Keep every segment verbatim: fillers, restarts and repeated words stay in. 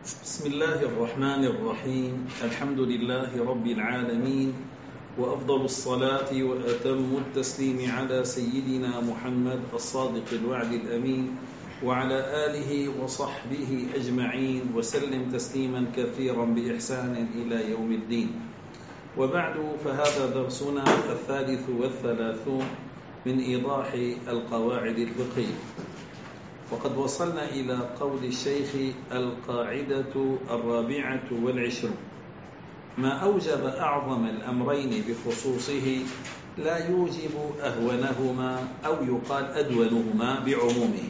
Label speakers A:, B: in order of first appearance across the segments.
A: بسم الله الرحمن الرحيم. الحمد لله رب العالمين، وأفضل الصلاة وأتم التسليم على سيدنا محمد الصادق الوعد الأمين وعلى آله وصحبه أجمعين وسلم تسليما كثيرا بإحسان إلى يوم الدين. وبعد، فهذا درسنا الثالث والثلاثون من إيضاح القواعد الفقهية، وقد وصلنا إلى قول الشيخ: القاعدة الرابعة والعشرون: ما أوجب أعظم الأمرين بخصوصه لا يوجب أهونهما أو يقال أدونهما بعمومه.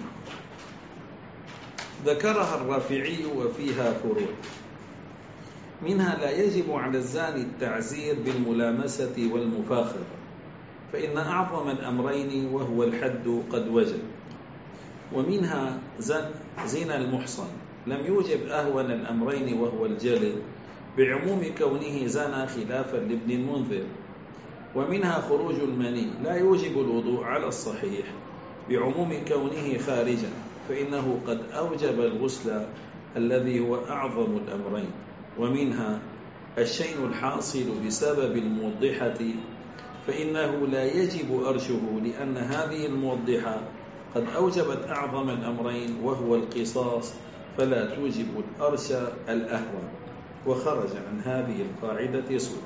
A: ذكرها الرافعي وفيها فروع، منها: لا يجب على الزاني التعزير بالملامسة والمفاخرة، فإن أعظم الأمرين وهو الحد قد وجب. ومنها زنا المحصن لم يوجب أهون الأمرين وهو الجلد، بعموم كونه زنى خلافا لابن المنذر. ومنها خروج المني لا يوجب الوضوء على الصحيح، بعموم كونه خارجا، فإنه قد أوجب الغسل الذي هو أعظم الأمرين. ومنها الشين الحاصل بسبب الموضحة، فإنه لا يجب أرشه، لأن هذه الموضحة قد أوجبت أعظم الأمرين وهو القصاص، فلا توجب الأرش الأهون. وخرج عن هذه القاعدة سوء.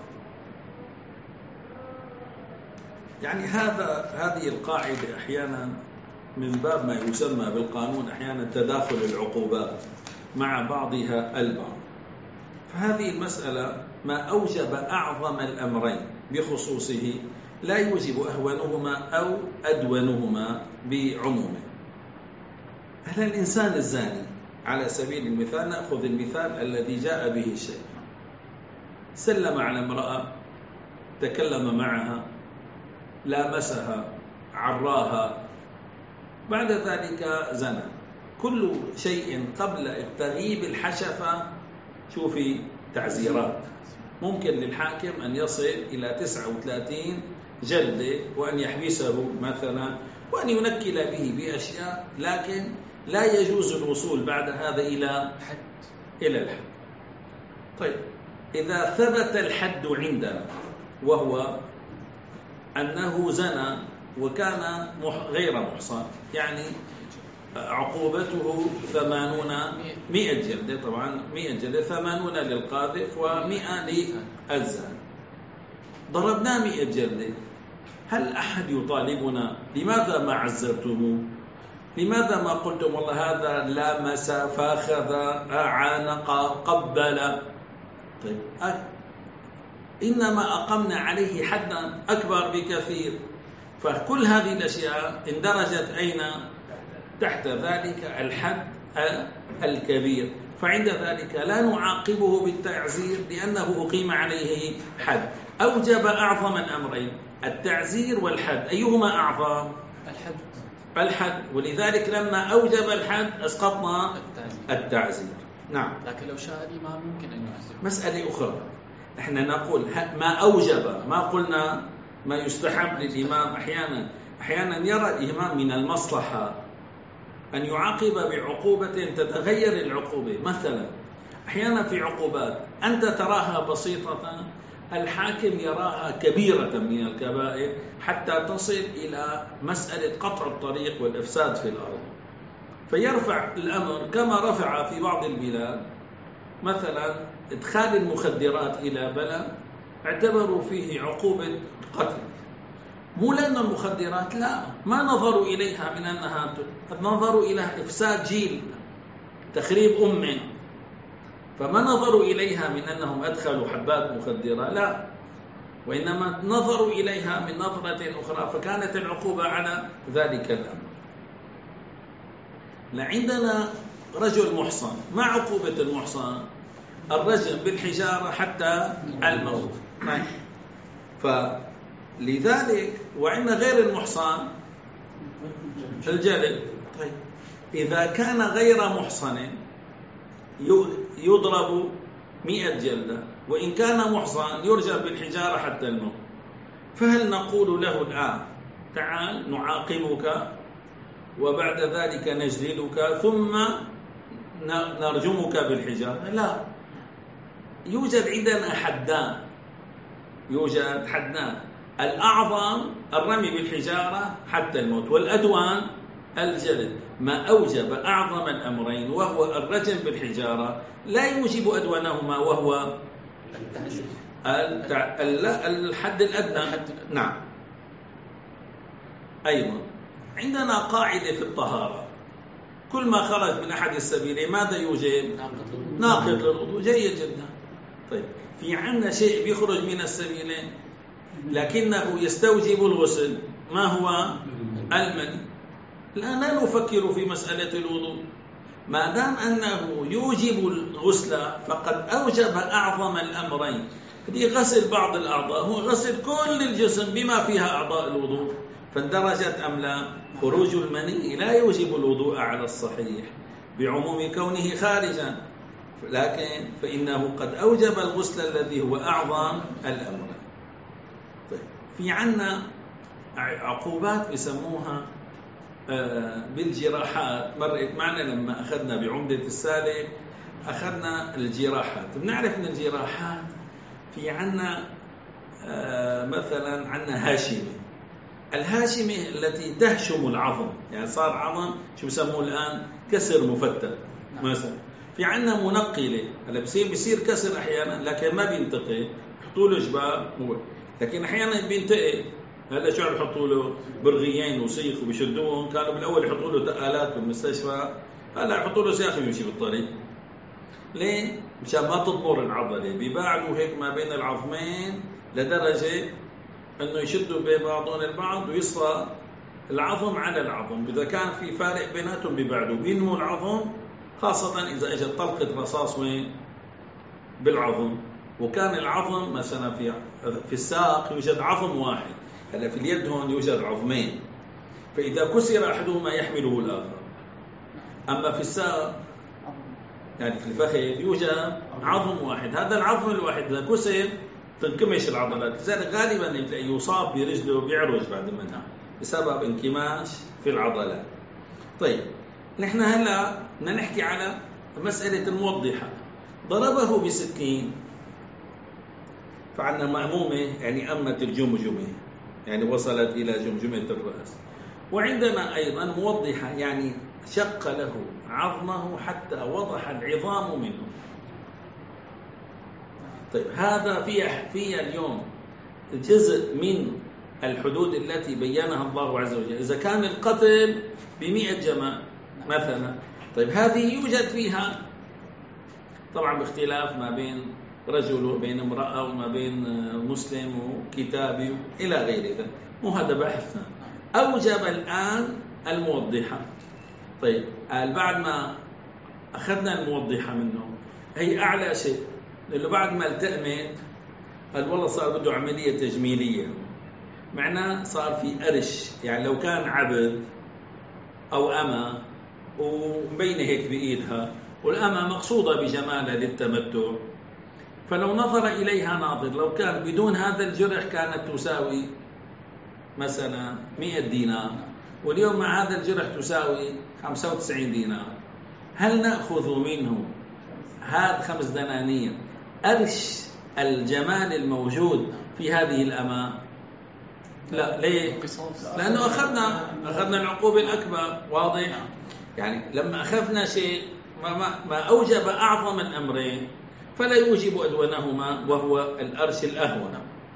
A: يعني هذا هذه القاعدة أحيانا من باب ما يسمى بالقانون أحيانا تداخل العقوبات مع بعضها البعض. فهذه المسألة ما أوجب أعظم الأمرين بخصوصه لا يوجب أهونهما أو أدونهما بعمومه. هل الإنسان الزاني على سبيل المثال، نأخذ المثال الذي جاء به الشيء: سلم على امرأة، تكلم معها، لامسها، عراها، بعد ذلك زنى. كل شيء قبل تغييب الحشفة شوفي تعزيرات، ممكن للحاكم أن يصل إلى تسعة وثلاثين جلدة، وأن يحبسه مثلا، وأن ينكل به بأشياء، لكن لا يجوز الوصول بعد هذا إلى إلى الحد. طيب، إذا ثبت الحد عندنا وهو أنه زنى وكان غير محصن، يعني عقوبته ثمانون مئة جلدة، طبعا مئة جلدة، ثمانون للقاذف ومئة للزاني. ضربنا مئة جلدة، هل أحد يطالبنا لماذا ما عزرتموه؟ لماذا ما قلتم والله هذا لامس، فاخذ، عانق، قبل؟ طيب، إنما أقمنا عليه حدا أكبر بكثير. فكل هذه الأشياء اندرجت أين؟ تحت ذلك الحد الكبير. فعند ذلك لا نعاقبه بالتعزير لأنه أقيم عليه حد. أوجب أعظم الأمرين، التعزير والحد، أيهما أعظم؟
B: الحد.
A: الحد، ولذلك لما أوجب الحد أسقطنا التعزير. نعم.
B: لكن لو شاء الإمام ممكن أن يعزر.
A: مسألة أخرى، احنا نقول ما أوجب، ما قلنا ما يستحب للإمام. أحيانا أحيانا يرى الإمام من المصلحة أن يعاقب بعقوبة تتغير العقوبة. مثلا أحيانا في عقوبات أنت تراها بسيطة، الحاكم يراها كبيرة من الكبائر حتى تصل إلى مسألة قطع الطريق والإفساد في الأرض، فيرفع الأمر كما رفع في بعض البلاد. مثلا إدخال المخدرات إلى بلد اعتبروا فيه عقوبة قتل، مو لأن المخدرات، لا، ما نظروا إليها من أنها، نظروا إلى إفساد جيل، تخريب أمة، فما نظروا إليها من أنهم أدخلوا حبات مخدرة، لا، وإنما نظروا إليها من نظرة أخرى، فكانت العقوبة على ذلك الأمر. لعندنا رجل محصن، ما عقوبة المحصن؟ الرجم بالحجارة حتى الموت. فلذلك وعندنا غير المحصن الجلد. طيب، إذا كان غير محصن يضرب مئة جلدة، وإن كان محصن يرجم بالحجارة حتى الموت. فهل نقول له الآن تعال نعاقبك وبعد ذلك نجلدك ثم نرجمك بالحجارة؟ لا، يوجد عندنا حدان، يوجد حدان. الأعظم الرمي بالحجارة حتى الموت، والأدوان الجلد. ما أوجب أعظم الأمرين وهو الرجم بالحجارة لا يوجب أدوانهما وهو الحد الأدنى. نعم. أيضا عندنا قاعدة في الطهارة: كل ما خرج من أحد السبيلين ماذا يوجب؟ ناقض للوضوء. جيد جدا. طيب، في عندنا شيء بيخرج من السبيلين لكنه يستوجب الغسل، ما هو؟ المني. الآن لا نفكر في مسألة الوضوء، ما دام أنه يوجب الغسل فقد أوجب أعظم الأمرين. هذه غسل بعض الأعضاء، هو غسل كل الجسم بما فيها أعضاء الوضوء، فاندرجت أم لا؟ خروج المني لا يوجب الوضوء على الصحيح بعموم كونه خارجا، لكن فإنه قد أوجب الغسل الذي هو أعظم الأمرين. طيب، في عنا عقوبات يسموها بالجراحات. مرت معنا لما أخذنا بعمدة السالك، أخذنا الجراحات. بنعرف أن الجراحات في عنا مثلا عنا هاشمة، الهاشمة التي تهشم العظم، يعني صار عظم شو بسموه الآن؟ كسر مفتت مثلا. في عنا منقلة، هلا بصير بصير كسر أحيانا لكن ما بينتقل، يحطوا له جباب، لكن أحيانا بينتقل. هذا شو عم يحطوا له؟ برغيين وسيخ وبيشدوهم. كانوا بالاول يحطوا له تقالات بالمستشفى، هلا يحطوا له سياخ يمشي بالطريق. ليه؟ مشان ما تضمر العضله. بيباعدوا هيك ما بين العظمين لدرجه انه يشدوا بين بعضهم البعض ويصفى العظم على العظم. اذا كان في فارق بيناتهم بيبعدوا، بينمو العظم، خاصه اذا اجت طلقه رصاص وين؟ بالعظم. وكان العظم مثلا في في الساق يوجد عظم واحد، هلا في اليد هون يوجد عظمين، فإذا كسر أحدهما يحمله الآخر. أما في الساق يعني في الفخذ يوجد عظم واحد، هذا العظم الواحد إذا كسر تنكمش العضلات، لذلك غالبا يصاب برجله بيعرج بعد منها بسبب انكماش في العضلات. طيب، نحن هلا بدنا نحكي على مسألة الموضحة. ضربه بسكين فعلنا مأمومة، يعني أمت الجمجمة، يعني وصلت إلى جمجمة الرأس. وعندنا أيضا موضحة، يعني شق له عظمه حتى وضح العظام منه. طيب، هذا في في اليوم جزء من الحدود التي بينها الله عز وجل. إذا كان القتل بمئة جمل مثلا، طيب هذه يوجد فيها طبعا باختلاف ما بين رجل وبين امرأة وما بين مسلم وكتابي إلى غير ذلك، مو هذا بحثنا. أوجب الآن الموضحة. طيب، بعد ما أخذنا الموضحة منه، هي أعلى شيء، لأنه بعد ما التأمت قال والله صار بده عملية تجميلية، معناه صار في قرش. يعني لو كان عبد أو أما ومبينة هيك بإيدها، والأما مقصودة بجمالها للتمتع، فلو نظر إليها ناظر، لو كان بدون هذا الجرح كانت تساوي مثلا مئة دينار، واليوم مع هذا الجرح تساوي خمسة وتسعين دينار. هل نأخذ منه هذا خمس دنانير قرش الجمال الموجود في هذه الأمة؟ لا. ليه؟ لأنه أخذنا أخذنا العقوبة الأكبر. واضح؟ يعني لما أخذنا شيء ما, ما أوجب أعظم الأمرين فلا يوجب أدونهما وهو الأرش الأهون.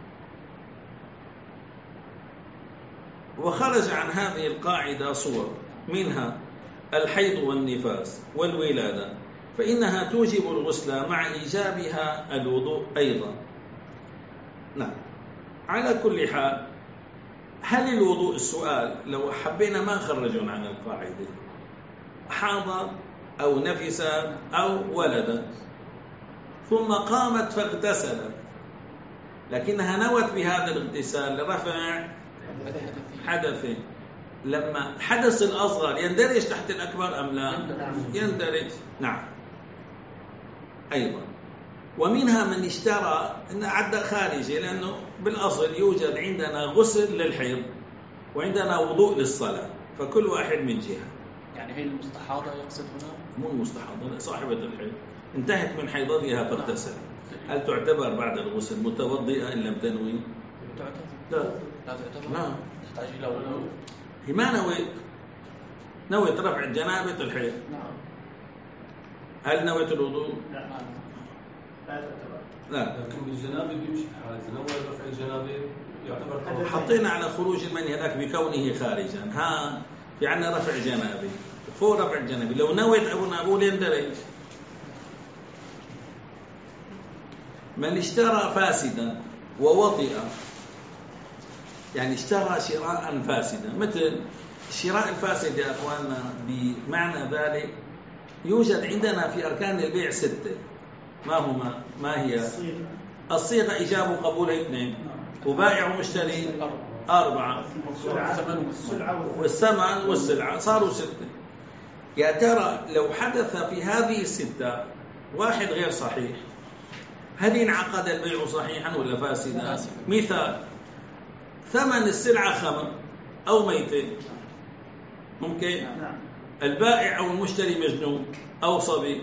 A: وخرج عن هذه القاعدة صور، منها الحيض والنفاس والولادة، فإنها توجب الغسل مع إيجابها الوضوء أيضا. نعم. على كل حال، هل الوضوء، السؤال لو حبينا ما نخرجون عن القاعدة، حاضت أو نفست أو ولدت ثم قامت فاغتسلت، لكنها نوت بهذا الاغتسال لرفع حدث، لما الحدث الأصغر يندرج تحت الأكبر أم لا؟ يندرج. نعم. أيضا ومنها من اشترى أن عد خارجي، لأنه بالأصل يوجد عندنا غسل للحيض وعندنا وضوء للصلاة، فكل واحد من جهة.
B: يعني هي المستحاضة يقصد هنا؟
A: مو المستحاضة، صاحبة الحيض انتهت من حيضتها فاغتسل، هل تعتبر بعد الغسل متوضئة إن لم تنوي؟
B: تعتبر.
A: لا
B: لا تعتبر.
A: لا،
B: تحتاج إلى وضوء.
A: هي ما نويت، نويت رفع جنابة الحيض.
B: نعم.
A: هل نويت الوضوء؟
B: لا
C: لا تعتبر.
A: لا.
D: لكن بالجنابة بيمشي الحال، إذا نوى رفع الجنابة يعتبر.
A: حطينا على خروج المني هذاك بكونه خارجا، ها في عندنا رفع جنابي، فوق رفع الجنابي لو نويت أبونا أقول يندرج. من اشترى فاسدا ووطئ، يعني اشترى شراء فاسدا، مثل الشراء الفاسد يا أخواننا بمعنى ذلك يوجد عندنا في أركان البيع ستة. ما هما؟ ما هي؟ الصيغة إيجاب وقبول اثنين، وبائع ومشتري أربعة، والثمن والسلعة صاروا ستة. يا ترى لو حدث في هذه الستة واحد غير صحيح، هل انعقد البيع صحيحا ولا فاسدا؟ مثال: ثمن السلعة خمر أو ميتة، ممكن؟ البائع أو المشتري مجنون أو صبي،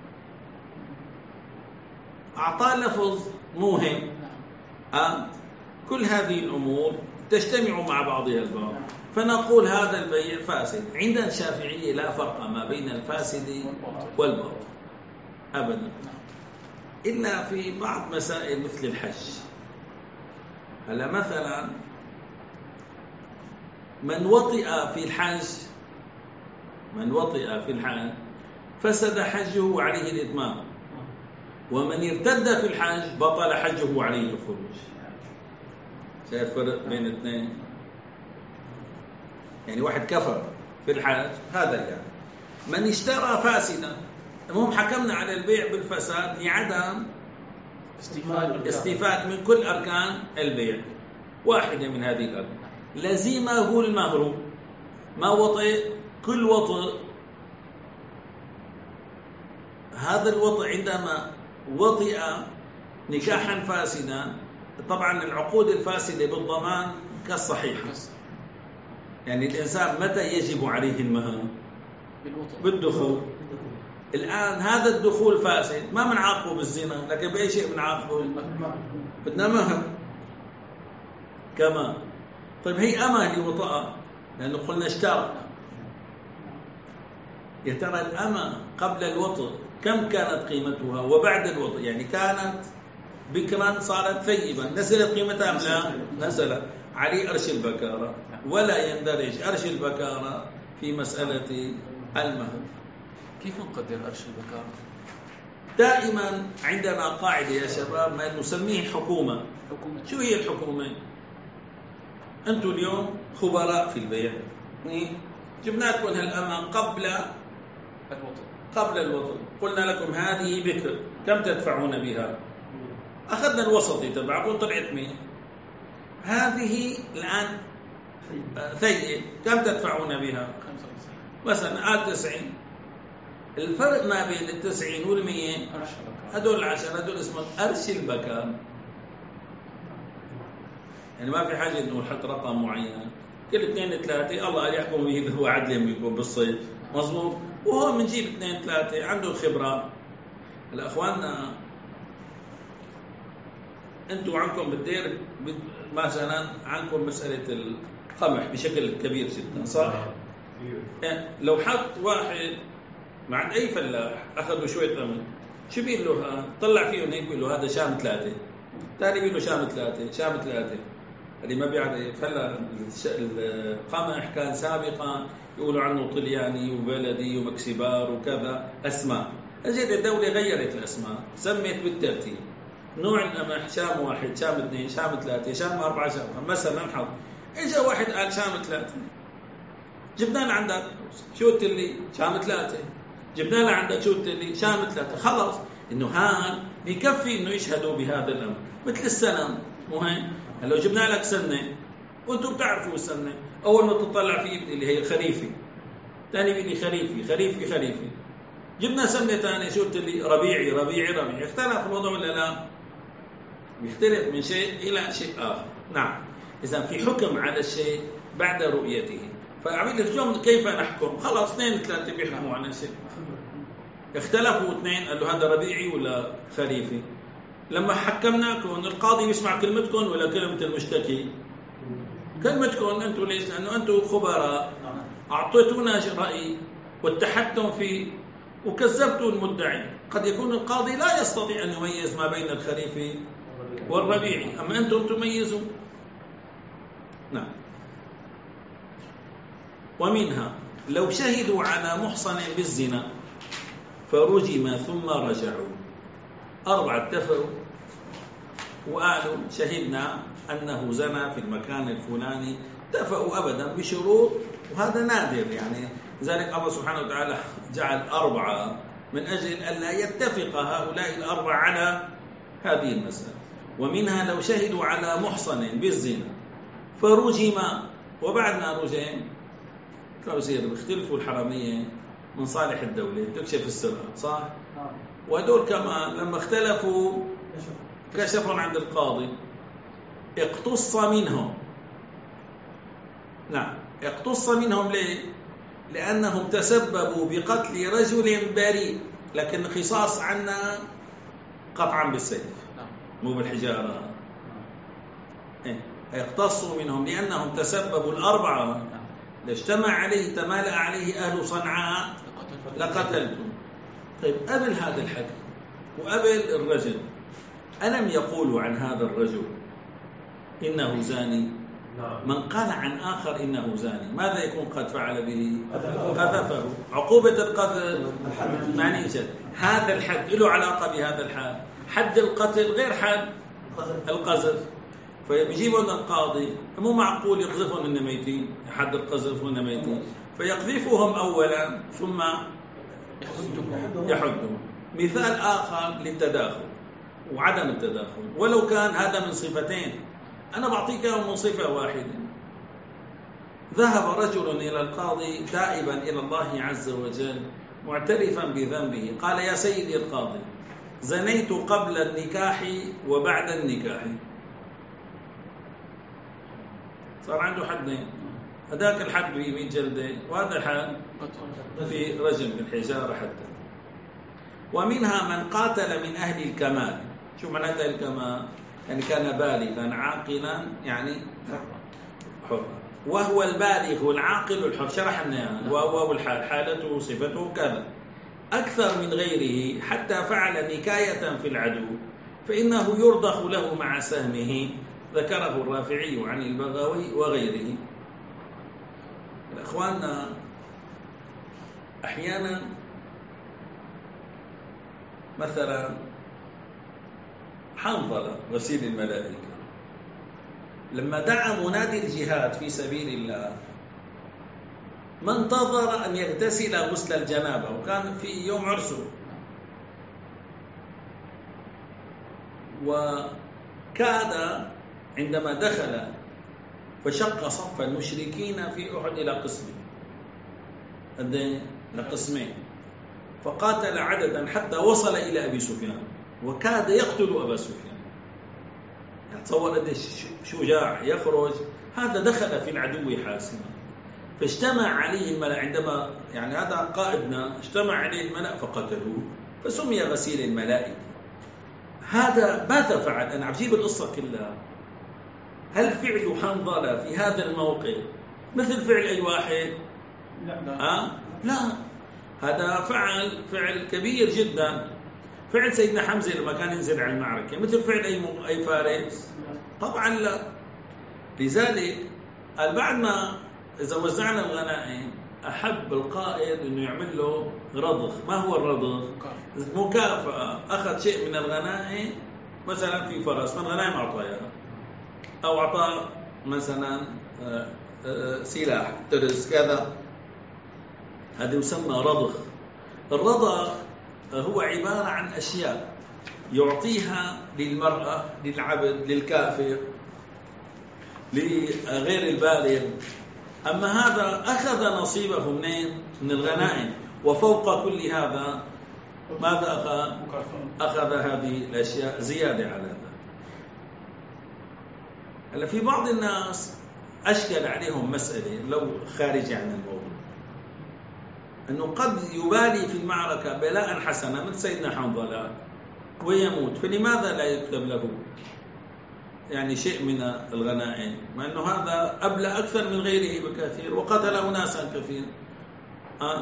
A: أعطاه لفظ موهم. أه؟ كل هذه الأمور تجتمع مع بعضها البعض، فنقول هذا البيع فاسد. عند الشافعية لا فرق ما بين الفاسد والباطل أبدا، إلا في بعض مسائل مثل الحج. هلا مثلا من وطئ في الحج من وطئ في الحج فسد حجه وعليه الإتمام، ومن ارتد في الحج بطل حجه وعليه الخروج. شايف فرق بين الاثنين؟ يعني واحد كفر في الحج، هذا يعني من اشترى فاسدا. المهم حكمنا على البيع بالفساد لعدم استيفاء من كل أركان البيع، واحدة من هذه الأركان لزمه المهر. ما وطئ كل وطئ، هذا الوطئ عندما وطئ نكاحا فاسدا، طبعا العقود الفاسدة بالضمان كالصحيحة. يعني الإنسان متى يجب عليه المهر؟ بالدخول. الآن هذا الدخول فاسد، ما بنعاقبه بالزنا، لكن بأي شيء بنعاقبه؟ بدنا مهر كمان. طيب هي أمة اللي وطأ، لأنه قلنا اشترى. يا ترى الأمة قبل الوطء كم كانت قيمتها، وبعد الوطء يعني كانت بكرا صارت ثيبا، نزلت قيمتها أم لا؟ نزلت. عليه أرش البكارة، ولا يندرج أرش البكارة في مسألة المهر.
B: كيف نقدر أرش البكارة؟
A: دائما عندنا قاعدة يا شباب ما نسميه حكومة.
B: حكومة.
A: شو هي الحكومة؟ أنتم اليوم خبراء في البيع، جبنا لكم هالأمة قبل
B: الوطن
A: قبل الوطن، قلنا لكم هذه بكر، كم تدفعون بها؟ أخذنا الوسطي تبعكم طلعت مية. هذه الآن ثيئة، كم تدفعون بها؟ مثلا آل تسعين. الفرق ما بين التسعين والمية هدول العشرة، هدول اسمه أرش البكار. يعني ما في حاجة إنه نحط رقم معين، كل اثنين ثلاثة الله يحكم به إذا هو عدل بيكون بالصيد، مظبوط. وهو بنجيب اثنين ثلاثة عنده خبرة. هلا أخواننا أنتم عنكم بالدير مثلا عندكم مسألة القمح بشكل كبير جدا، صح؟ يعني لو حط واحد مع أي فلاح أخذوا شوية قمح، شو بيقول له؟ طلع فيهم هيك بيقول له هذا شام ثلاثة، ثاني بيقول له شام ثلاثة، شام ثلاثة. اللي ما بيعرف هلا القمح كان سابقا يقولوا عنه طلياني وبلدي ومكسبار وكذا اسماء. اجت الدوله غيرت الاسماء، سمت بالترتيب نوع القمح، شام واحد، شام اثنين، شام ثلاثه، شام اربعه، شام مثلا حط. اجى واحد قال شام ثلاثه، جبنا لعندك شو قلت لي؟ شام ثلاثه. جبنا لعندك شو قلت لي؟ شام ثلاثه. خلص انه هان بكفي انه يشهدوا بهذا الامر. مثل السنه مهم، لو جبنا لك سنة وانتم بتعرفوا السنة، أول ما تطلع فيه اللي هي خريفي، ثاني بيدي خريفي خريفي خريفي. جبنا سنة ثانية شو قلت لي؟ ربيعي ربيعي ربيعي. اختلف الوضع ولا لا؟ بيختلف من شيء إلى شيء آخر. نعم. إذا في حكم على الشيء بعد رؤيته، فأعمل لك اليوم كيف نحكم؟ خلاص اثنين ثلاثة بيحكموا عن شيء، اختلفوا اثنين، قال له هذا ربيعي ولا خليفي؟ لما حكمناكم القاضي بيسمع كلمتكم ولا كلمة المشتكي؟ كلمتكم أنتم. ليش؟ لأنه أنتم خبراء، أعطيتونا رأي واتحدتم فيه وكذبتوا المدعي. قد يكون القاضي لا يستطيع أن يميز ما بين الخليفي والربيعي، أما أنتم تميزوا. نعم. ومنها لو شهدوا على محصن بالزنا فرجم ثم رجعوا، أربعة اتفقوا وقالوا شهدنا أنه زنى في المكان الفلاني، اتفقوا أبدا بشروط، وهذا نادر يعني. لذلك الله سبحانه وتعالى جعل أربعة من أجل ألا يتفق هؤلاء الأربعة على هذه المسألة. ومنها لو شهدوا على محصن بالزنا فرجم، وبعد ما رجم بصير بيختلفوا الحرامية من صالح الدولة تكشف السرقة، صح؟ وهدول كمان لما اختلفوا كشفوا عند القاضي، اقتص منهم. نعم، اقتص منهم ليه؟ لأنهم تسببوا بقتل رجل بريء، لكن قصاص عنا قطعا بالسيف مو بالحجارة. إيه؟ يقتصوا منهم لأنهم تسببوا الأربعة، اجتمع عليه تمالأ عليه أهل صنعاء لقتلتم. طيب قبل هذا الحكي وقبل الرجل، ألم يقولوا عن هذا الرجل إنه زاني؟ من قال عن آخر إنه زاني ماذا يكون قد فعل به؟ قذفه. عقوبة القذف معني جد. هذا الحد له علاقة بهذا الحد، حد القتل غير حد القذف. فيجيبون القاضي، مو معقول يقذفهم من ميتين، حد القذف من ميتين، فيقذفهم أولا ثم يحدهم. مثال آخر للتداخل وعدم التداخل، ولو كان هذا من صفتين، أنا بعطيك من صفة واحدة. ذهب رجل إلى القاضي تائبا إلى الله عز وجل معترفا بذنبه، قال يا سيدي القاضي زنيت قبل النكاح وبعد النكاح. صار عنده حدين، هذاك الحد في مئة جلدة وهذا الحد في رجم بالحجارة حتى. ومنها من قاتل من أهل الكمال. شو معنى الكمال؟ يعني كان بالغا عاقلا، يعني حر، وهو البالغ العاقل الحر. شرحنا يعني وهو الحال، حالته صفته كذا أكثر من غيره حتى فعل نكاية في العدو فإنه يرضخ له مع سهمه. ذكره الرافعي عن البغوي وغيره. أخواننا أحيانا مثلا حنظلة غسيل الملائكة لما دعا منادي الجهاد في سبيل الله ما انتظر أن يغتسل غسل الجنابة، وكان في يوم عرسه، وكاد عندما دخل فشق صف المشركين في أحد إلى قسمين لقسمين، فقاتل عددا حتى وصل إلى أبي سفيان وكاد يقتل أبا سفيان. تصور قديش شجاع يخرج، هذا دخل في العدو حاسما. فاجتمع عليه الملأ، عندما يعني هذا قائدنا اجتمع عليه الملأ فقتلوه، فسمي غسيل الملائكة. هذا ماذا فعل؟ أنا عجيب القصة كلها. هل فعل حنظلة في هذا الموقف مثل فعل أي واحد؟ لا أه؟ لا، هذا فعل فعل كبير جدا. فعل سيدنا حمزة لما كان ينزل على المعركة مثل فعل أي م... أي فارس؟ طبعا لا. لذلك قال بعد ما إذا وزعنا الغنائم أحب القائد إنه يعمل له رضخ. ما هو الرضخ؟ مكافأة. أخذ شيء من الغنائم، مثلا في فرس من الغنائم أعطاها، أو أعطى مثلا سلاح ترس كذا، هذا يسمى رضخ. الرضخ هو عبارة عن أشياء يعطيها للمرأة، للعبد، للكافر، لغير البالغ. أما هذا أخذ نصيبه منين؟ من الغنائم. وفوق كل هذا ماذا أخذ؟ أخذ هذه الأشياء زيادة على ذلك. هلا في بعض الناس أشكل عليهم مسألة لو خارج عن الموضوع، أنه قد يبالي في المعركة بلاء حسنا مثل سيدنا حنظلة ويموت، فلماذا لا يكتب له يعني شيء من الغنائم، مع أنه هذا أبلى أكثر من غيره بكثير وقتل أناسا كثير. أه؟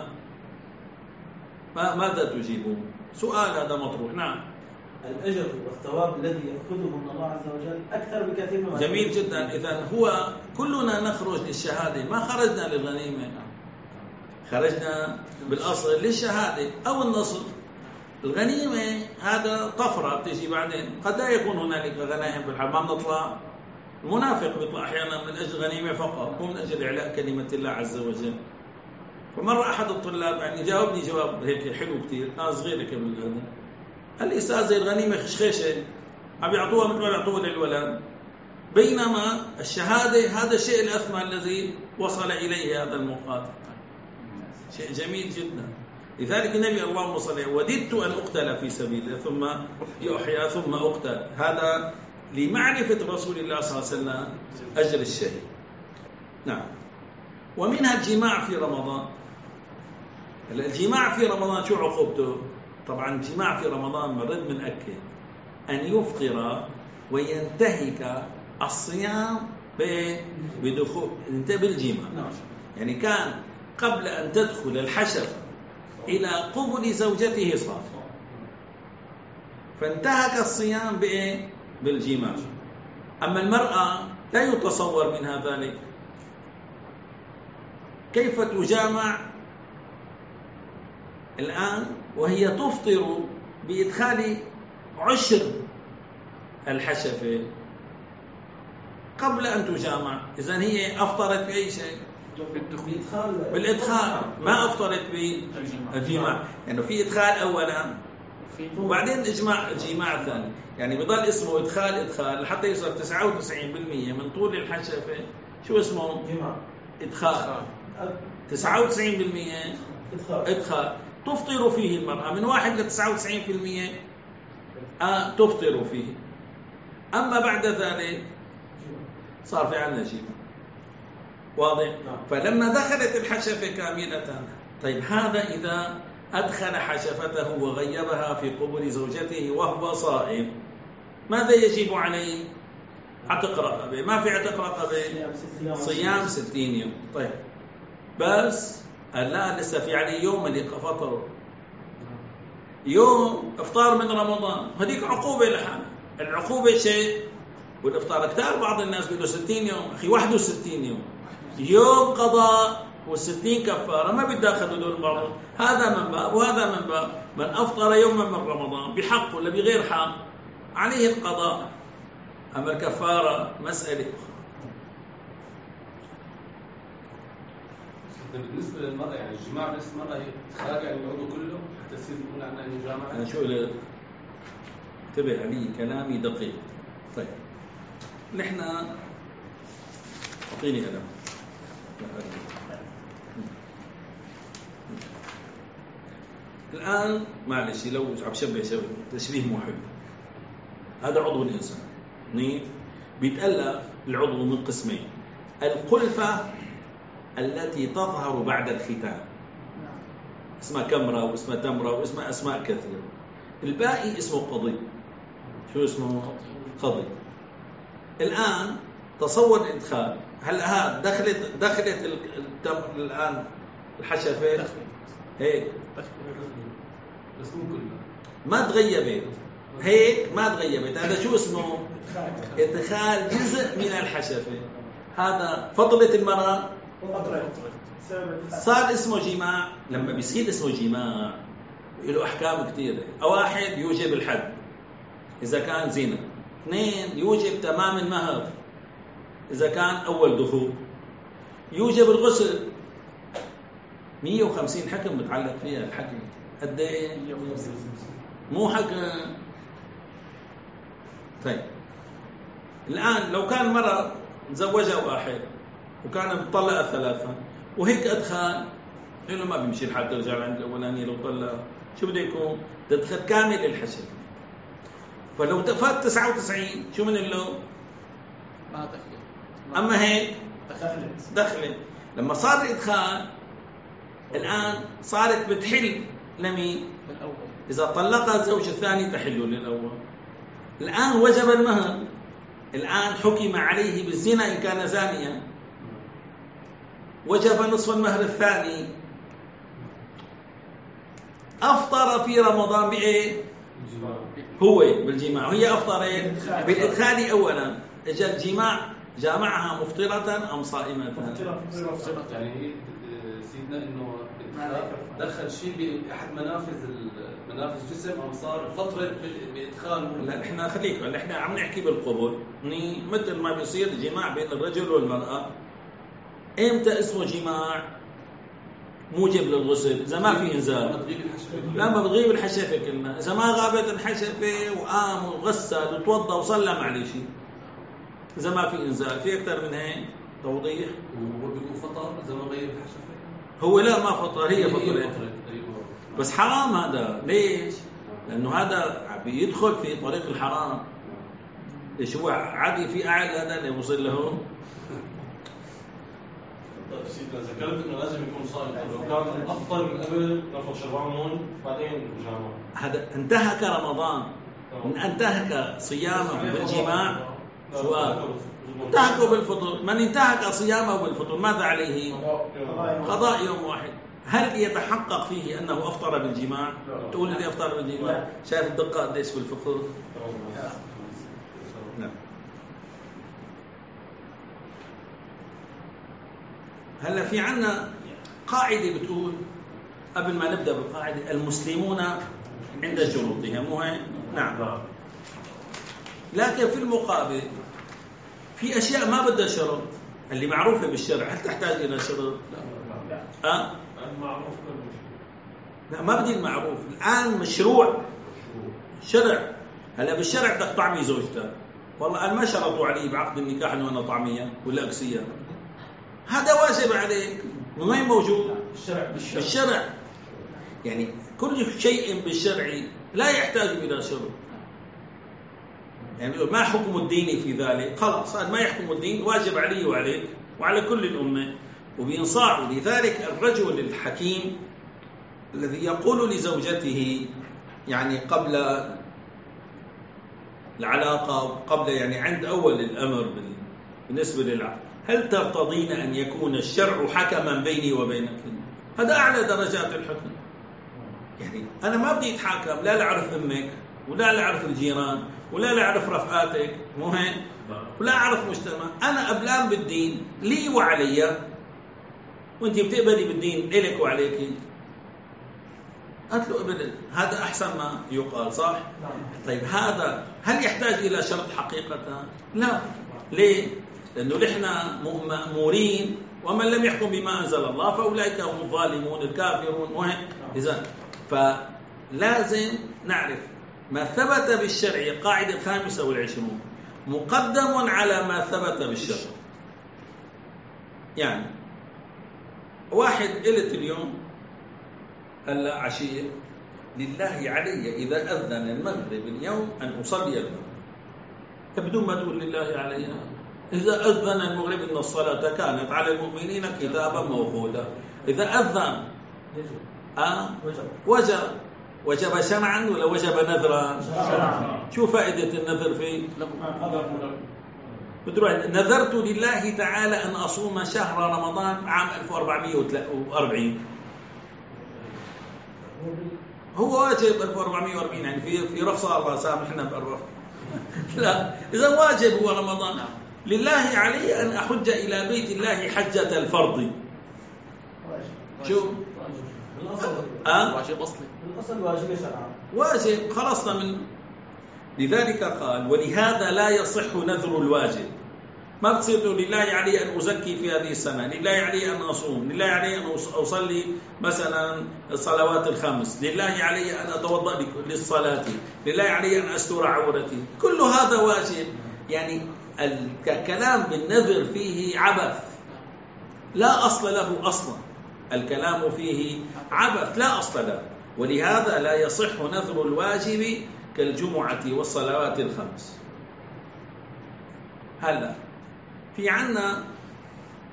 A: ماذا تجيبون؟ سؤال هذا مطروح. نعم.
C: الأجر والثواب الذي يأخذه من الله عز وجل أكثر بكثير مما
A: جميل جدا. إذن هو كلنا نخرج للشهادة، ما خرجنا للغنيمة، خرجنا بالأصل للشهادة أو النصر. الغنيمة هذا طفرة بتجي بعدين، قد لا يكون هنالك غنائم في الحرب، ما بنطلع. المنافق بيطلع أحيانا من أجل غنيمة فقط، مو من أجل إعلاء كلمة الله عز وجل. فمرة أحد الطلاب يعني جاوبني جواب هيك حلو كتير، أنا صغير قبل هذا، قال لي أستاذ زي الغنيمة خشخيشة عم يعطوها مثل ما يعطوها للولد، بينما الشهادة هذا الشيء الأثمن الذي وصل إليه هذا المقاتل. شيء جميل جدا. لذلك النبي اللهم صل عليه وددت أن أقتل في سبيله ثم يحيى ثم أقتل، هذا لمعرفة رسول الله صلى الله عليه وسلم أجر الشهيد. نعم. ومنها الجماع في رمضان. الجماع في رمضان شو عقوبته؟ طبعا الجماع في رمضان مرد من أكل أن يفطر وينتهك الصيام بدخول انت بالجماع. يعني كان قبل أن تدخل الحشفة إلى قبل زوجته صار، فانتهك الصيام بإيه؟ بالجماع. أما المرأة لا يتصور منها ذلك، كيف تجامع الآن وهي تفطر بإدخال عشر الحشفة قبل أن تجامع؟ إذن هي أفطرت بأي شيء؟ بالإدخال، ما أفطرت بالجماع. يعني في إدخال أولا وبعدين إجماع جماع ثاني، يعني بضل اسمه إدخال إدخال حتى يصير تسعة وتسعين بالمئة من طول الحشفة شو اسمه؟ جماع. إدخال. تسعة وتسعين بالمئة إدخال تفطر فيه المرأة، من واحد لتسعة وتسعين بالمئة آه تفطر فيه. أما بعد ذلك صار في عنا جماع. واضح؟ فلما دخلت الحشفة كاملة، طيب هذا إذا أدخل حشفته وغيبها في قبل زوجته وهو صائم، ماذا يجب عليه؟ عتق رقبة. ما في عتق رقبة، صيام ستين يوم. طيب بس لا، لسه في عليه يوم اللي فطره، يوم افطار من رمضان، هذيك عقوبة لحالها. العقوبة شيء والافطار كتار. بعض الناس بيقولوا ستين يوم، أخي واحد وستين يوم، يوم قضاء والستين كفارة، ما بيتداخلوا دول بعضهم. هذا من باب وهذا من باب. من أفطر يوما من رمضان بحق ولا بغير حق عليه القضاء، أما الكفارة مسألة أخرى.
D: بالنسبة للمرأة يعني الجماع بس المرأة هي تخارج عن العضو كله حتى تصير نقول عنها إنه جامعة.
A: أنا شو اللي انتبه علي، كلامي دقيق. طيب نحن أعطيني قلم. الآن معلش لو عم شبه شبه تشبيه مو حلو، هذا عضو الإنسان نيف بيتألف العضو من قسمين: القلفة التي تظهر بعد الختان اسمها كمرة واسمها تمرة واسمها أسماء كثيرة، الباقي اسمه قضي. شو اسمه؟ قضي. الآن تصور الإدخال، هل ها دخلت دخلت التمر الآن الحشفة هيك
D: بس مو كلها
A: ما تغيبت، هيك ما تغيبت، هذا شو اسمه؟ ادخال جزء من الحشفة. هذا فضلت المرأة صار اسمه جماع. لما بيصير اسمه جماع له أحكام كثيرة. واحد يوجب الحد إذا كان زنا، اثنين يوجب تمام المهر إذا كان أول دخول، يوجب الغسل. مية وخمسين حكم متعلق فيها. الحكم قد ايه؟ مو حكم. طيب الآن لو كان مرة تزوجها واحد وكان مطلقة ثلاثة وهيك أدخل، إنه ما بيمشي الحال ترجع عند الأولانية. لو طلق شو بده يكون؟ تدخل كامل الحشر. فلو فات تسعة وتسعين شو من اللو؟ أما هيك
C: دخلت
A: دخلت. لما صار إدخال الآن صارت بتحل لمين؟
B: بالأول.
A: إذا طلقها الزوج الثاني تحل للأول. الآن وجب المهر، الآن حكم عليه بالزنا إن كان زانيا، وجب نصف المهر الثاني. أفطر في رمضان بإيه؟ هو بالجماع، وهي أفطرت بالإدخال أولا. إجا الجماع جامعها مفطرة أم صائمة؟
D: يعني هي سيدنا إنه دخل شيء بأحد منافذ منافذ الجسم أم صار فترة بإدخال.
A: لا إحنا خليك هلا إحنا عم نحكي بالقبول، مثل ما بيصير جماع بين الرجل والمرأة. إمتى اسمه جماع موجب للغسل؟ إذا ما في إنزال. لا ما بتغيب الحشفة كلنا. إذا ما غابت الحشفة وقام وغسل وتوضى وصلى معلش. إذا ما في إنزال. في أكثر من هيك توضيح؟
D: وبيكون فطر إذا ما غير الحشفة.
A: هو لا ما فطر، هي فطرت. بس حرام هذا. ليش؟ لأنه هذا بيدخل في طريق الحرام. ليش هو عادي في أعلى هذا اللي وصل له؟
E: سيدنا ذكرت انه لازم يكون صائم، لو كان الافضل من قبل ناخذ شربان بعدين جامع.
A: هذا انتهك رمضان، من انتهك صيامه بالجماع. سؤال انتهكوا بالفطر، من انتهك صيامه بالفطر ماذا عليه؟ قضاء يوم واحد. هل يتحقق فيه انه افطر بالجماع؟ تقول لي افطر بالجماع. شايف الدقه قديش بالفقه؟ نعم. هلا في عنا قاعدة بتقول قبل ما نبدأ بالقاعدة: المسلمون عند شروطهم. مو هيك؟ نعم. لكن في المقابل في أشياء ما بدها شرط، اللي معروفة بالشرع. هل تحتاج إلى شرط؟ لا. أه؟
E: المعروف
A: لا ما بدي المعروف. الآن مشروع شرع. هلا بالشرع بدك طعمي زوجتك، والله أنا ما شرطوا علي بعقد النكاح إنه أنا طعمية ولا أكسية. هذا واجب عليك. من وين موجود؟
C: الشرع.
A: بالشرع. يعني كل شيء بالشرع لا يحتاج إلى شرط. يعني ما حكم الدين في ذلك؟ خلاص هذا ما يحكم الدين، واجب علي وعليك وعلى كل الأمة. وبينصاعوا. لذلك الرجل الحكيم الذي يقول لزوجته يعني قبل العلاقة، قبل يعني عند أول الأمر بالنسبة للعقل: هل ترتضين أن يكون الشرع حكما بيني وبينك؟ هذا أعلى درجات الحكم. يعني أنا ما بدي أتحاكم، لا لأعرف أمك ولا لأعرف الجيران ولا لأعرف رفقاتك، مو هيك؟ ولا أعرف مجتمع. أنا أبلان بالدين لي وعلي، وأنت بتقبلي بالدين إلك وعليك. قلت له ابدا. هذا أحسن ما يقال، صح؟ طيب هذا هل يحتاج إلى شرط حقيقة؟ لا. ليه؟ لأنه نحن مأمورين: ومن لم يحكم بما أنزل الله فأولئك هم الظالمون الكافرون. وهي إذا فلازم نعرف ما ثبت بالشرع. قاعدة خامسة والعشرون: مقدم على ما ثبت بالشرع. يعني واحد قلت اليوم هلا عشية: لله علي إذا أذن المغرب اليوم أن أصلي المغرب. بدون ما تقول لله علي. إذا أذن المغرب إن الصلاة كانت على المؤمنين كتابا موقوتا. إذا أذن آه وجب. وجب شرعا ولا وجب نذرا؟ شو فائدة النذر فيه؟ بتروح: نذرت لله تعالى أن أصوم شهر رمضان عام ألف وأربعمائة وأربعين. هو واجب ألف وأربعمائة وأربعين، يعني في في رخصة الله سامحنا بالرخص. لا، إذا واجب هو رمضان. لله علي أن أحج إلى بيت الله حجة الفرض. شو؟ أه؟
B: واجب أصلي.
C: الأصل واجب شرعا.
A: واجب خلصنا من. لذلك قال: ولهذا لا يصح نذر الواجب. ما بتصير تقول لله علي أن أزكي في هذه السنة، لله علي أن أصوم، لله علي أن أصلي مثلا الصلوات الخمس، لله علي أن أتوضأ للصلاة، لله علي أن أستر عورتي. كل هذا واجب. يعني الكلام بالنذر فيه عبث لا أصل له أصلا. الكلام فيه عبث لا أصل له. ولهذا لا يصح نذر الواجب كالجمعة والصلوات الخمس. هلا في عنا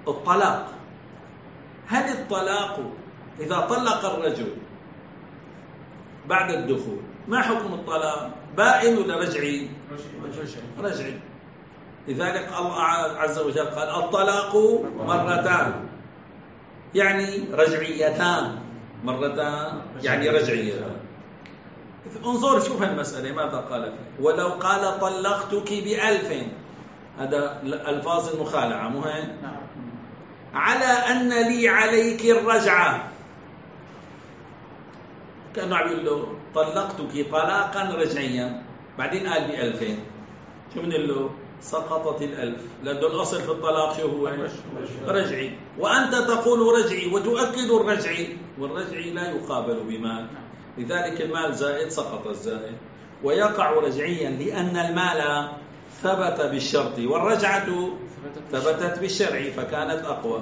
A: الطلاق. هل الطلاق إذا طلق الرجل بعد الدخول ما حكم الطلاق؟ بائن ولا رجعي؟ رجعي. لذلك الله عز وجل قال الطلاق مرتان، يعني رجعيتان، مرتان يعني رجعيتان. انظر شوف المسألة ماذا قال فيه. ولو قال طلقتك بألف، هذا ألفاظ المخالعة مهم، على أن لي عليك الرجعة، كأنه عم يقول له طلقتك طلاقا رجعيا، بعدين قال بألفين، شو بنقول له؟ سقطت الألف، لأنه الأصل في الطلاق شو هو؟ رجعي، وأنت تقول رجعي وتؤكد الرجعي، والرجعي لا يقابل بمال، لذلك المال زائد سقط الزائد، ويقع رجعيا لأن المال ثبت بالشرط والرجعة ثبتت بالشرع فكانت أقوى.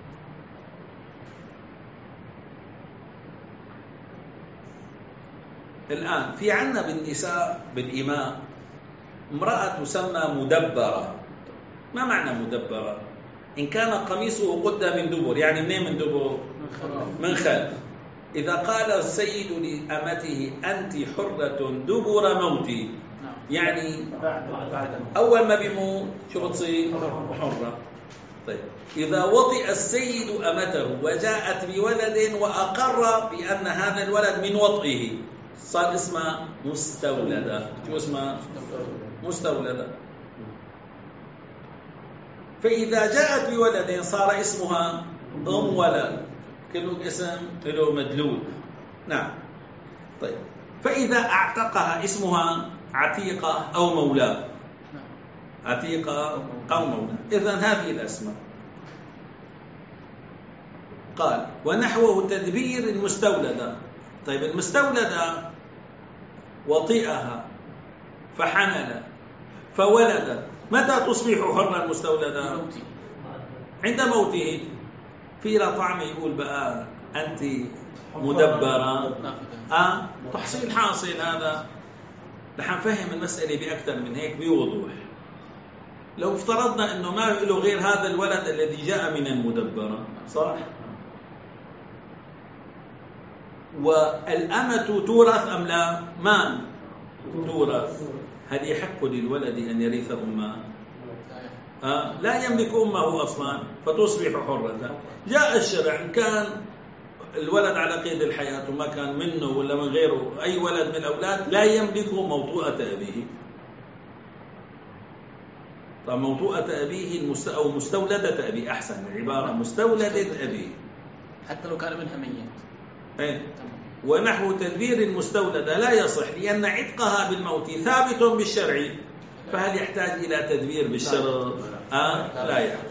A: الآن في عنا بالنساء بالإماء امرأة تسمى مدبرة. ما معنى مدبرة؟ إن كان قميصه قد من دبر، يعني منين من دبر؟ من خلف. إذا قال السيد لأمته أنت حرة دبر موتي، يعني أول ما بيموت شو بتصير؟ حرة. طيب إذا وطئ السيد أمته وجاءت بولد وأقر بأن هذا الولد من وطئه صار اسمها مستولدة. شو اسمها؟ مستولدة. فإذا جاءت بولد صار اسمها أم ولد، كل اسم له مدلول. نعم. طيب فإذا اعتقها اسمها عتيقة أو مولاه، عتيقة أو مولاه. إذن هذه الأسماء. قال ونحوه تدبير المستولدة. طيب المستولدة وطئها فحمل فولد، متى تصبح حرة المستولدة؟ عند موته. في لا طعم يقول بقى أنت مدبرة، آه تحصيل حاصل. هذا رح نفهم المسألة بأكثر من هيك بوضوح. لو افترضنا أنه ما له غير هذا الولد الذي جاء من المدبرة، صح؟ والأمة تورث أم لا؟ ما تورث. هل يحق للولد أن يرث أمه؟ آه لا يملك أمه أصلا فتصبح حرة. جاء الشرع إن كان الولد على قيد الحياة وما كان منه ولا من غيره أي ولد من الأولاد لا يملك موطوءة أبيه. طيب موطوءة أبيه المست... أو مستولدة أبيه، أحسن العبارة مستولدة أبيه
B: حتى لو كان منها ميت.
A: إيه؟ ونحو تدبير المستولدة لا يصح لأن عتقها بالموت ثابت بالشرع، فهل يحتاج إلى تدبير بالشرع؟ آه لا يحتاج.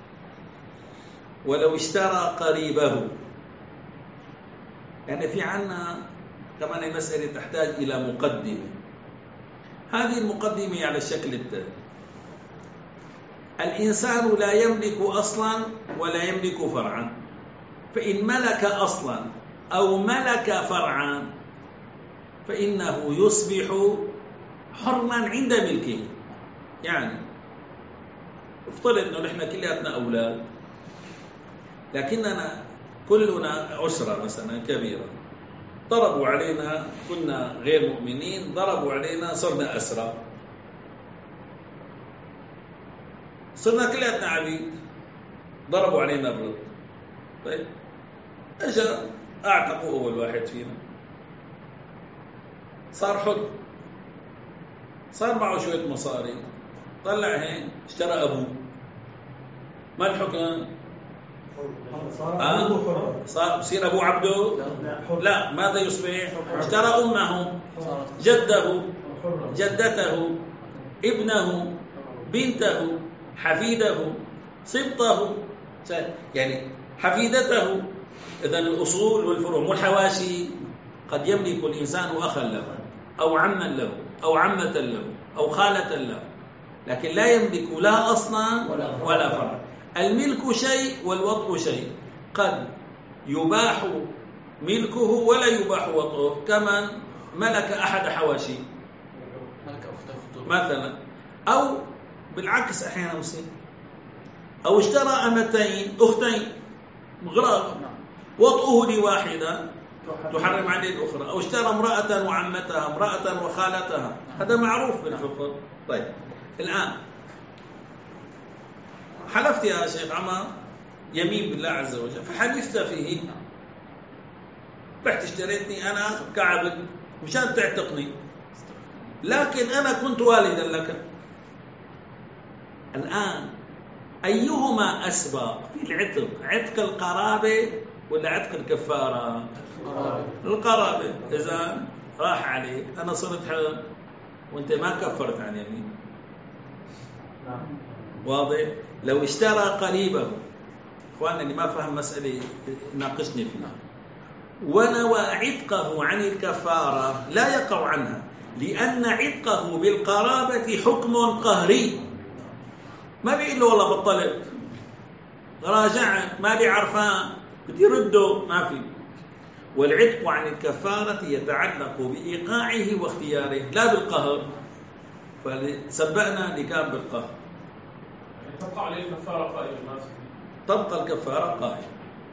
A: ولو اشترى قريبه، يعني في عنا كمان المسألة تحتاج إلى مقدمة. هذه المقدمة على الشكل التالي: الإنسان لا يملك أصلا ولا يملك فرعا، فإن ملك أصلا أو ملك فرعا فإنه يصبح حرا عند ملكه. يعني افترض أنه نحن كلياتنا أولاد، لكننا كلنا أسرة مثلا كبيرة، ضربوا علينا، كنا غير مؤمنين، ضربوا علينا، صرنا أسرى، صرنا كلياتنا عبيد، ضربوا علينا الرد. طيب اجى اعتقوا اول واحد فينا، صار حر، صار معه شويه مصاري، طلع هين اشترى ابوه، ما الحكم؟ آه؟ صار بصير ابوه عبده؟ لا، ماذا يصبح؟ اشترى امه، جده، جدته، ابنه، بنته، حفيده، سبطه، يعني حفيدته. إذن الأصول والفروع والحواشي. قد يملك الإنسان أخا له أو عما له أو عمة له أو خالة له، لكن لا يملك لا أصلا ولا فرع. الملك شيء والوطء شيء، قد يباح ملكه ولا يباح وطئه، كمن ملك أحد حواشي مثلا، أو بالعكس أحيانا يصير، أو اشترى أمتين أختين غراب وطئه لواحدة تحرم عليه الأخرى، أو اشترى امرأة وعمتها، امرأة وخالتها، هذا معروف بالفقه. طيب الآن حلفت يا شيخ عمر يمين بالله عز وجل، فحلفت فيه، رحت اشتريتني أنا كعبد مشان تعتقني، لكن أنا كنت والدا لك. الآن أيهما أسبق في العتق؟ عتق القرابة ولا عتق الكفارة؟ القرابة. إذا راح عليك أنا صرت حر وأنت ما كفرت عن يمين. واضح؟ لو اشترى قريبه، إخواننا اللي ما فهم مسألة ناقشني فيها، ونوى عتقه عن الكفارة لا يقع عنها، لأن عتقه بالقرابة حكم قهري، ما بيقول له والله بطلت راجعت ما لي عرفان بدي رده، ما في. والعتق عن الكفارة يتعلق بإيقاعه واختياره لا بالقهر، فسبقنا اللي كان بالقهر.
E: تبقى عليه الكفارة قائمة، ما
A: تبقى الكفارة قائمة.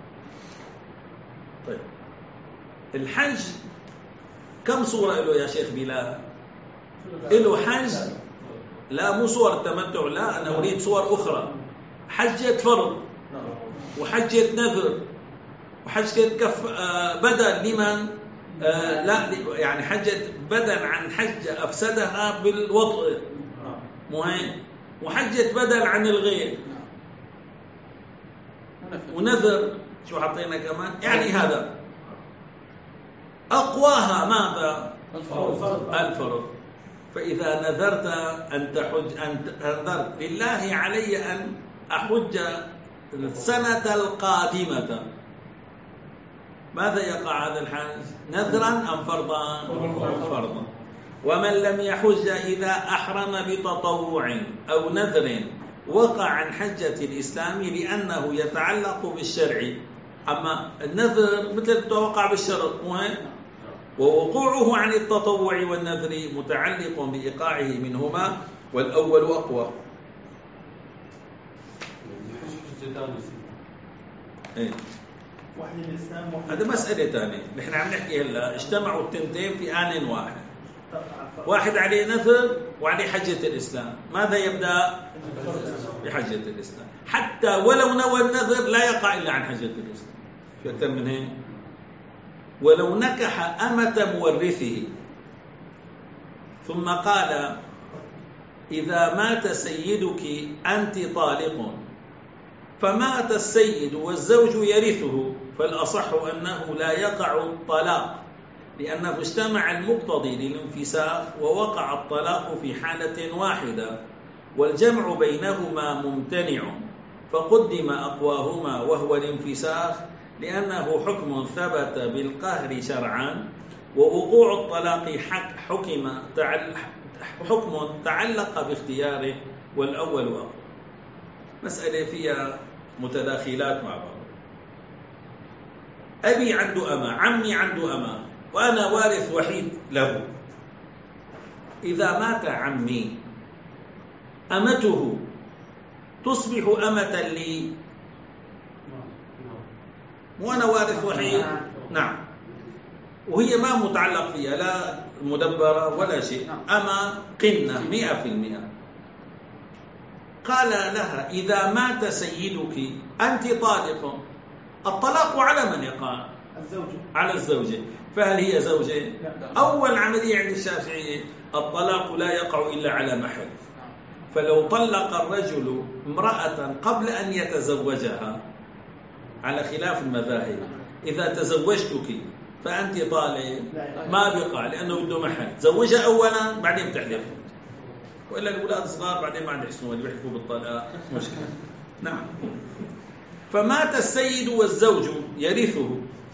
A: طيب الحج كم صورة له يا شيخ بلال؟ له حج، لا مو صور التمتع، لا أنا أريد صور أخرى. حجة فرض، وحجة نذر، وحجة كف بدل لمن آه لا يعني حجة بدل عن حجة أفسدها بالوطء مهم، وحجة بدل عن الغير، ونذر شو حطينا كمان يعني. هذا أقواها ماذا؟ الفرض. فإذا نذرت أن تحج، أن نذرت لله علي أن أحج السنة القادمة، ماذا يقع هذا الحج؟ نذرا أم فرضا؟ فرضا. ومن لم يحج إذا أحرم بتطوع أو نذر وقع عن حجة الإسلام لأنه يتعلق بالشرع. أما النذر مثل التوقع بالشرط مهم، ووقوعه عن التطوع والنذر متعلق بإيقاعه منهما، والأول أقوى. إيه؟ هذا مسألة ثانية، نحن عم نحكي هلا اجتمعوا التنتين في آن واحد، واحد عليه نذر وعليه حجة الإسلام، ماذا يبدأ؟ بحجة الإسلام، حتى ولو نوى النذر لا يقع إلا عن حجة الإسلام. شو أكثر من هيك؟ ولو نكح أمة مورثه ثم قال إذا مات سيدك أنت طالق، فمات السيد والزوج يرثه، فالأصح أنه لا يقع الطلاق، لأنه اجتمع المقتضي للانفساخ ووقع الطلاق في حالة واحدة، والجمع بينهما ممتنع، فقدم أقواهما وهو الانفساخ لأنه حكم ثبت بالقهر شرعا، ووقوع الطلاق حكم حكم تعلق باختياره، والأول أقوى. مسألة فيها متداخلات مع بعض. أبي عنده أمة، عمي عنده أمة، وأنا وارث وحيد له. إذا مات عمي أمته تصبح أمة لي وأنا وارث وحيد، نعم، وهي ما متعلق فيها لا مدبرة ولا شيء، أما قنة مئة في المئة. قال لها إذا مات سيدك أنت طالق، الطلاق على من يقع؟
C: الزوجة.
A: على الزوجة. فهل هي زوجة؟ أول عملية عند الشافعية الطلاق لا يقع إلا على محل. فلو طلق الرجل امرأة قبل أن يتزوجها على خلاف المذاهب، إذا تزوجتك فأنت طالق ما بيقع، لأنه بده محل، زوجها أولا بعدين بتحلف، وإلا الأولاد صغار بعدين ما عاد يحسنوا اللي بيحلفوا بالطلاق مشكلة. نعم. فمات السيد والزوج يرثه.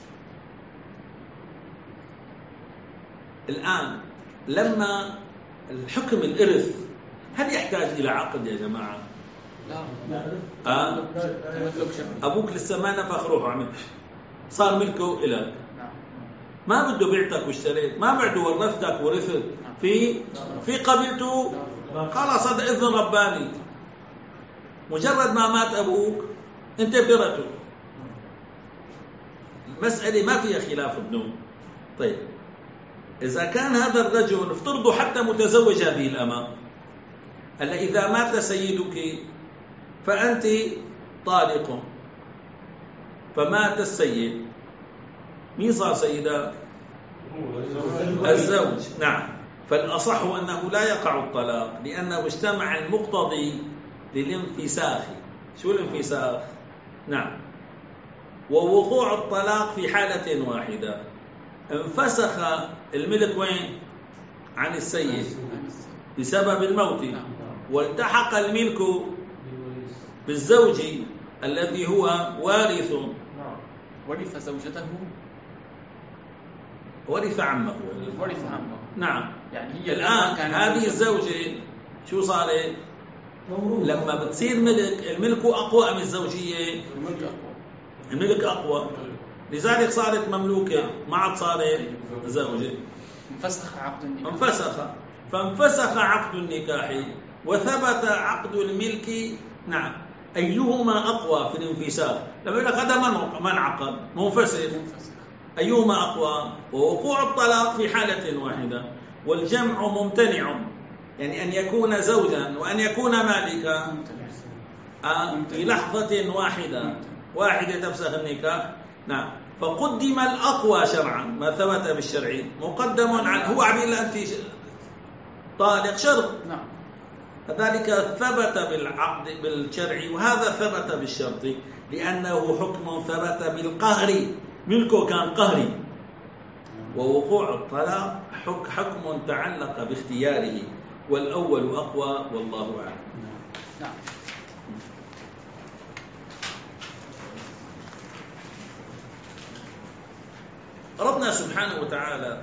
A: الآن لما الحكم الإرث هل يحتاج إلى عقد يا جماعة؟
B: لا.
A: آه؟ أبوك لسه ما نفخ روحه عمل صار ملكه إلك، ما بده بيعتك واشتريت، ما بعده ورثتك ورثت في في قبيلته، خلاص هذا إذن رباني. مجرد ما مات أبوك أنت بترثه. المسألة ما فيها خلاف النوم. طيب إذا كان هذا الرجل افترضوا حتى متزوج هذه الأمة، هلا إذا مات سيدك فأنت طالق، فمات السيد، مين صار سيدا؟ الزوج. نعم. فالأصح أنه لا يقع الطلاق لأنه اجتمع المقتضي للانفساخ. شو الانفساخ؟ نعم. ووقوع الطلاق في حالة واحدة، انفسخ الملك وين؟ عن السيد بسبب الموت، والتحق الملك بالزوج الذي هو وارث.
B: ورث زوجته،
A: ورث عمه.
B: ورث عمه.
A: نعم.
B: يعني هي
A: الآن هذه الزوجة شو صارت؟ لما بتصير ملك، الملك أقوى أم الزوجية؟
B: الملك أقوى.
A: الملك أقوى، لذلك صارت مملوكة، ما عاد صارت زوجة.
B: انفسخ عقد النكاح.
A: انفسخ، فانفسخ عقد النكاح وثبت عقد الملك. نعم. أيهما أقوى في الانفساخ؟ لما يقول لك هذا من عقد منفسخ، أيهما أقوى؟ ووقوع الطلاق في حالة واحدة، والجمع ممتنع، يعني أن يكون زوجا وأن يكون مالكا في لحظة واحدة واحدة تفسخ النكاح. نعم. فقدم الأقوى شرعا، ما ثبت بالشرع مقدم عن هو عبيل أنت طالق شرط.
B: نعم.
A: كذلك ثبت بالعقد بالشرع، وهذا ثبت بالشرط لأنه حكم ثبت بالقهر، ملكه كان قهري. ووقوع الطلاق حكم تعلق باختياره، والأول أقوى والله أعلم.
B: نعم.
A: ربنا سبحانه وتعالى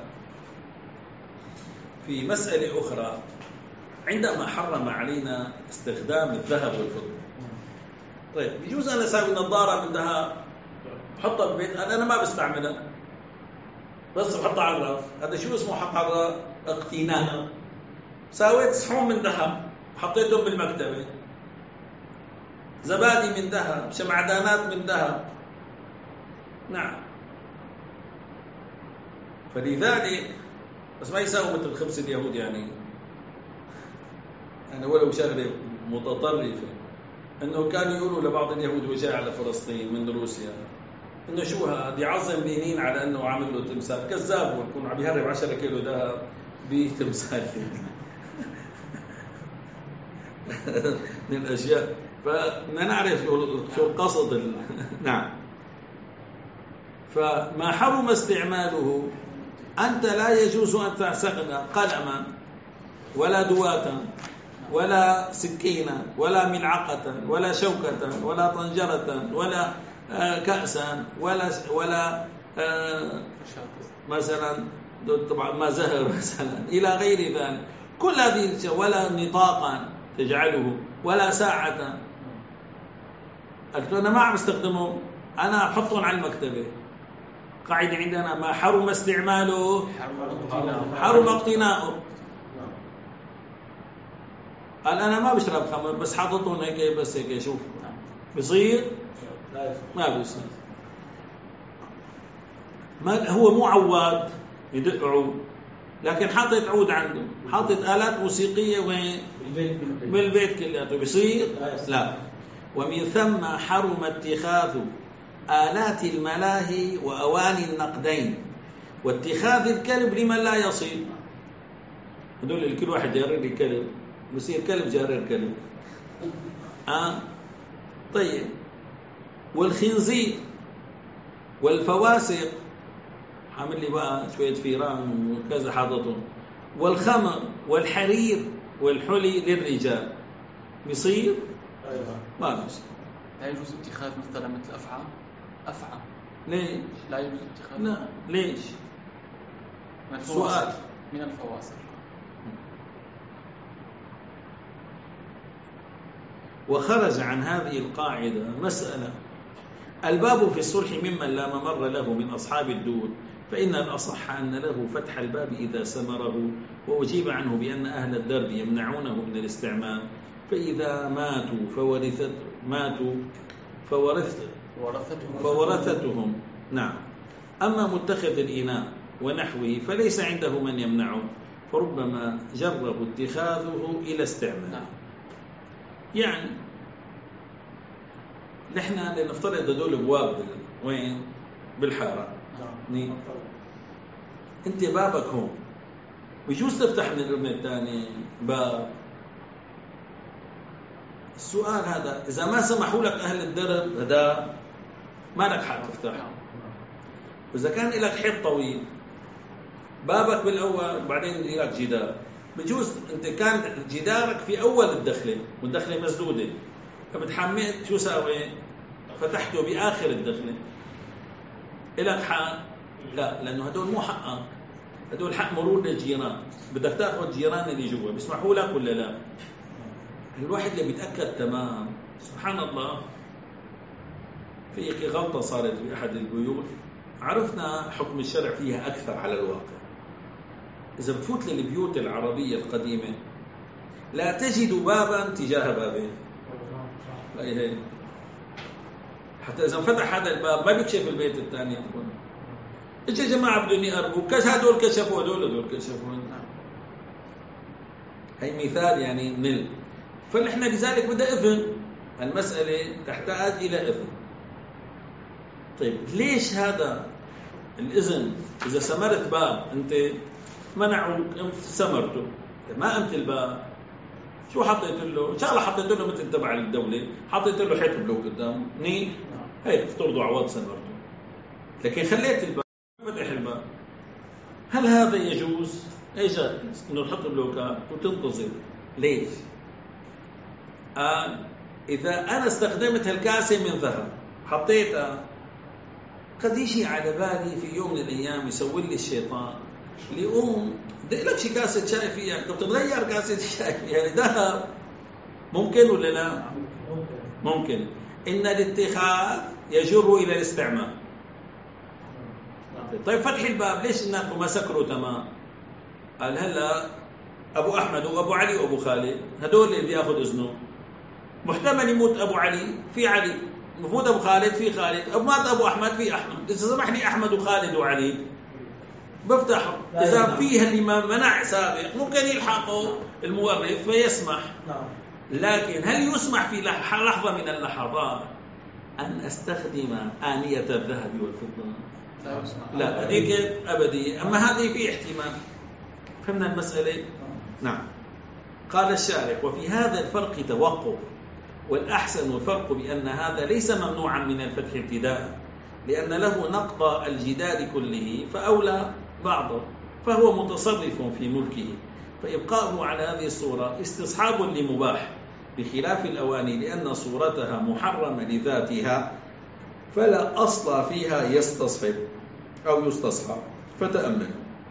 A: في مسألة أخرى عندما حرم علينا استخدام الذهب والفضة. طيب بيجوز أنا أسوي نظارة من ذهب بحطها بالبيت، أنا ما بستعملها بس بحطها على الرأس، هذا شو اسمه حط على الرأس؟ اقتناء. سويت صحون من ذهب حطيتهم بالمكتبة، زبادي من ذهب، شمعدانات من ذهب. نعم. فلذلك بس ما يساوي مثل خبز اليهود. يعني أنا ولو شغلة متطرفة أنه كانوا يقولوا لبعض اليهود وجاء على فلسطين من روسيا إنه شو هذا يعظم لينين على أنه عامل له تمثال. كذاب، ويكون عم يهرب عشرة كيلو ذهب بتمثال من الأشياء. فبدنا نعرف شو القصد. نعم. فما حرم استعماله، أنت لا يجوز أن تستخدم قلما ولا دواتا ولا سكينا ولا ملعقة ولا شوكة ولا طنجرة ولا كأسا ولا ولا مثلا طبعا ما زهر مثلا إلى غير ذلك. كل هذه، ولا نطاقا تجعله ولا ساعة. قلت أنا ما عم استخدمه، أنا أحطهم على المكتبة. قاعدة عندنا ما حرم استعماله حرم اقتناؤه. قال أنا ما بشرب خمر بس حاططهم هيك بس هيك، شوف بصير؟ ما بيصير. ما هو مو عواد يدق عود، لكن حاطط عود عنده، حاطط آلات موسيقية وين؟ بالبيت كلياته، بيصير؟ لا. ومن ثم حرم اتخاذ آلات الملاهي وأواني النقدين واتخاذ الكلب لمن لا يصيد. هذول الكل واحد جارر لي كلب بصير كلب جارر كلب. آه. طيب. والخنزير والفواسق، عامل لي بقى شوية فيران وكذا حاططهم، والخمر والحرير والحلي للرجال، بيصير؟ ما بيصير.
B: لا يجوز اتخاذ مثلا مثل أفعى. أفعى
A: ليش؟
B: لا يجوز اتخاذ.
A: لا ليش؟
B: من
A: سؤال.
B: من الفواسق.
A: وخرج عن هذه القاعدة مسألة: الباب في الصلح ممن لا ممر له من أصحاب الدور، فإن الأصح أن له فتح الباب إذا سمره، وأجيب عنه بأن أهل الدرب يمنعونه من الاستعمال، فإذا ماتوا فورثت ماتوا فورثت
B: ورثتهم
A: فورثتهم نعم. أما متخذ الإناء ونحوه فليس عنده من يمنعه، فربما جرب اتخاذه إلى استعمال.
B: نعم.
A: يعني نحن لنفترض هذول ابواب وين؟ بالحاره. نعم. انت بابك هون، بيجوز تفتح من الركن الثاني باب. السؤال هذا اذا ما سمحوا لك اهل الدرب هذا ما لك حق تفتح. واذا كان لك حيط طويل بابك بالاول بعدين لك جدار، بجوز انت كان جدارك في اول الدخله والدخله مسدوده، فبتحملت شو ساوي؟ فتحته باخر الدخله. الك حق؟ لا، لانه هدول مو حقك، هدول حق مرور للجيران، بدك تاخذ جيران اللي جوا بيسمحوا لك ولا لا؟ الواحد اللي بيتاكد تمام. سبحان الله، في غلطه صارت في احد البيوت عرفنا حكم الشرع فيها اكثر على الواقع. إذا بتفوت للبيوت العربية القديمة لا تجد بابا تجاه بابين. هي حتى إذا فتح هذا الباب ما بيكشف البيت الثاني. إجا جماعة بدهم يقربوا، كش هدول كشفوا هدول هدول كشفوا. هي مثال يعني من، فنحن لذلك بدأ إذن، المسألة تحتاج إلى إذن. طيب ليش هذا الإذن؟ إذا سمرت باب أنت منعوا سمرته، ما أمت الباب، شو حطيت له؟ إن شاء الله حطيت له مثل تبع الدولة، حطيت له حيط بلوك قدام منيح، هيك افترضوا عوض سمرته، لكن خليت الباب فتح الباب. هل هذا يجوز؟ ايش انه نحط بلوكات وتنتظر؟ ليش؟ آه إذا أنا استخدمت هالكاسة من ذهب حطيتها، قد يجي على بالي في يوم من الأيام يسوي لي الشيطان اللي يقوم دق لك شي كاسة شاي فيها، كنت تغير كاسة الشاي فيها ذهب. ممكن ولا لا؟ ممكن. إن الاتخاذ يجر إلى الاستعمال. طيب فتح الباب ليش الناس ما سكروا تمام؟ قال هلا أبو أحمد وأبو علي وأبو خالد هدول اللي بياخذ إذنه، محتمل يموت أبو علي في علي، مفوت أبو خالد في خالد، أو مات أبو أحمد في أحمد. إذا سمح لي أحمد وخالد وعلي بفتح. إذا فيها اللي ما منع سابق ممكن يلحقوا المورث فيسمح. لكن هل يسمح في لحظة من اللحظات أن أستخدم آنية الذهب والفضة؟ لا، هذيك أبدية. أما هذه في احتمال. فهمنا المسألة؟ نعم. قال الشارح: وفي هذا الفرق توقف، والأحسن الفرق بأن هذا ليس ممنوعا من الفتح ابتداء، لأن له نقض الجدال كله فأولى بعضه، فهو متصرف في ملكه، فإبقاؤه على هذه الصورة استصحاب لمباح، بخلاف الأواني لأن صورتها محرمة لذاتها فلا أصل فيها يستصحب أو يستصحب. فتأمل.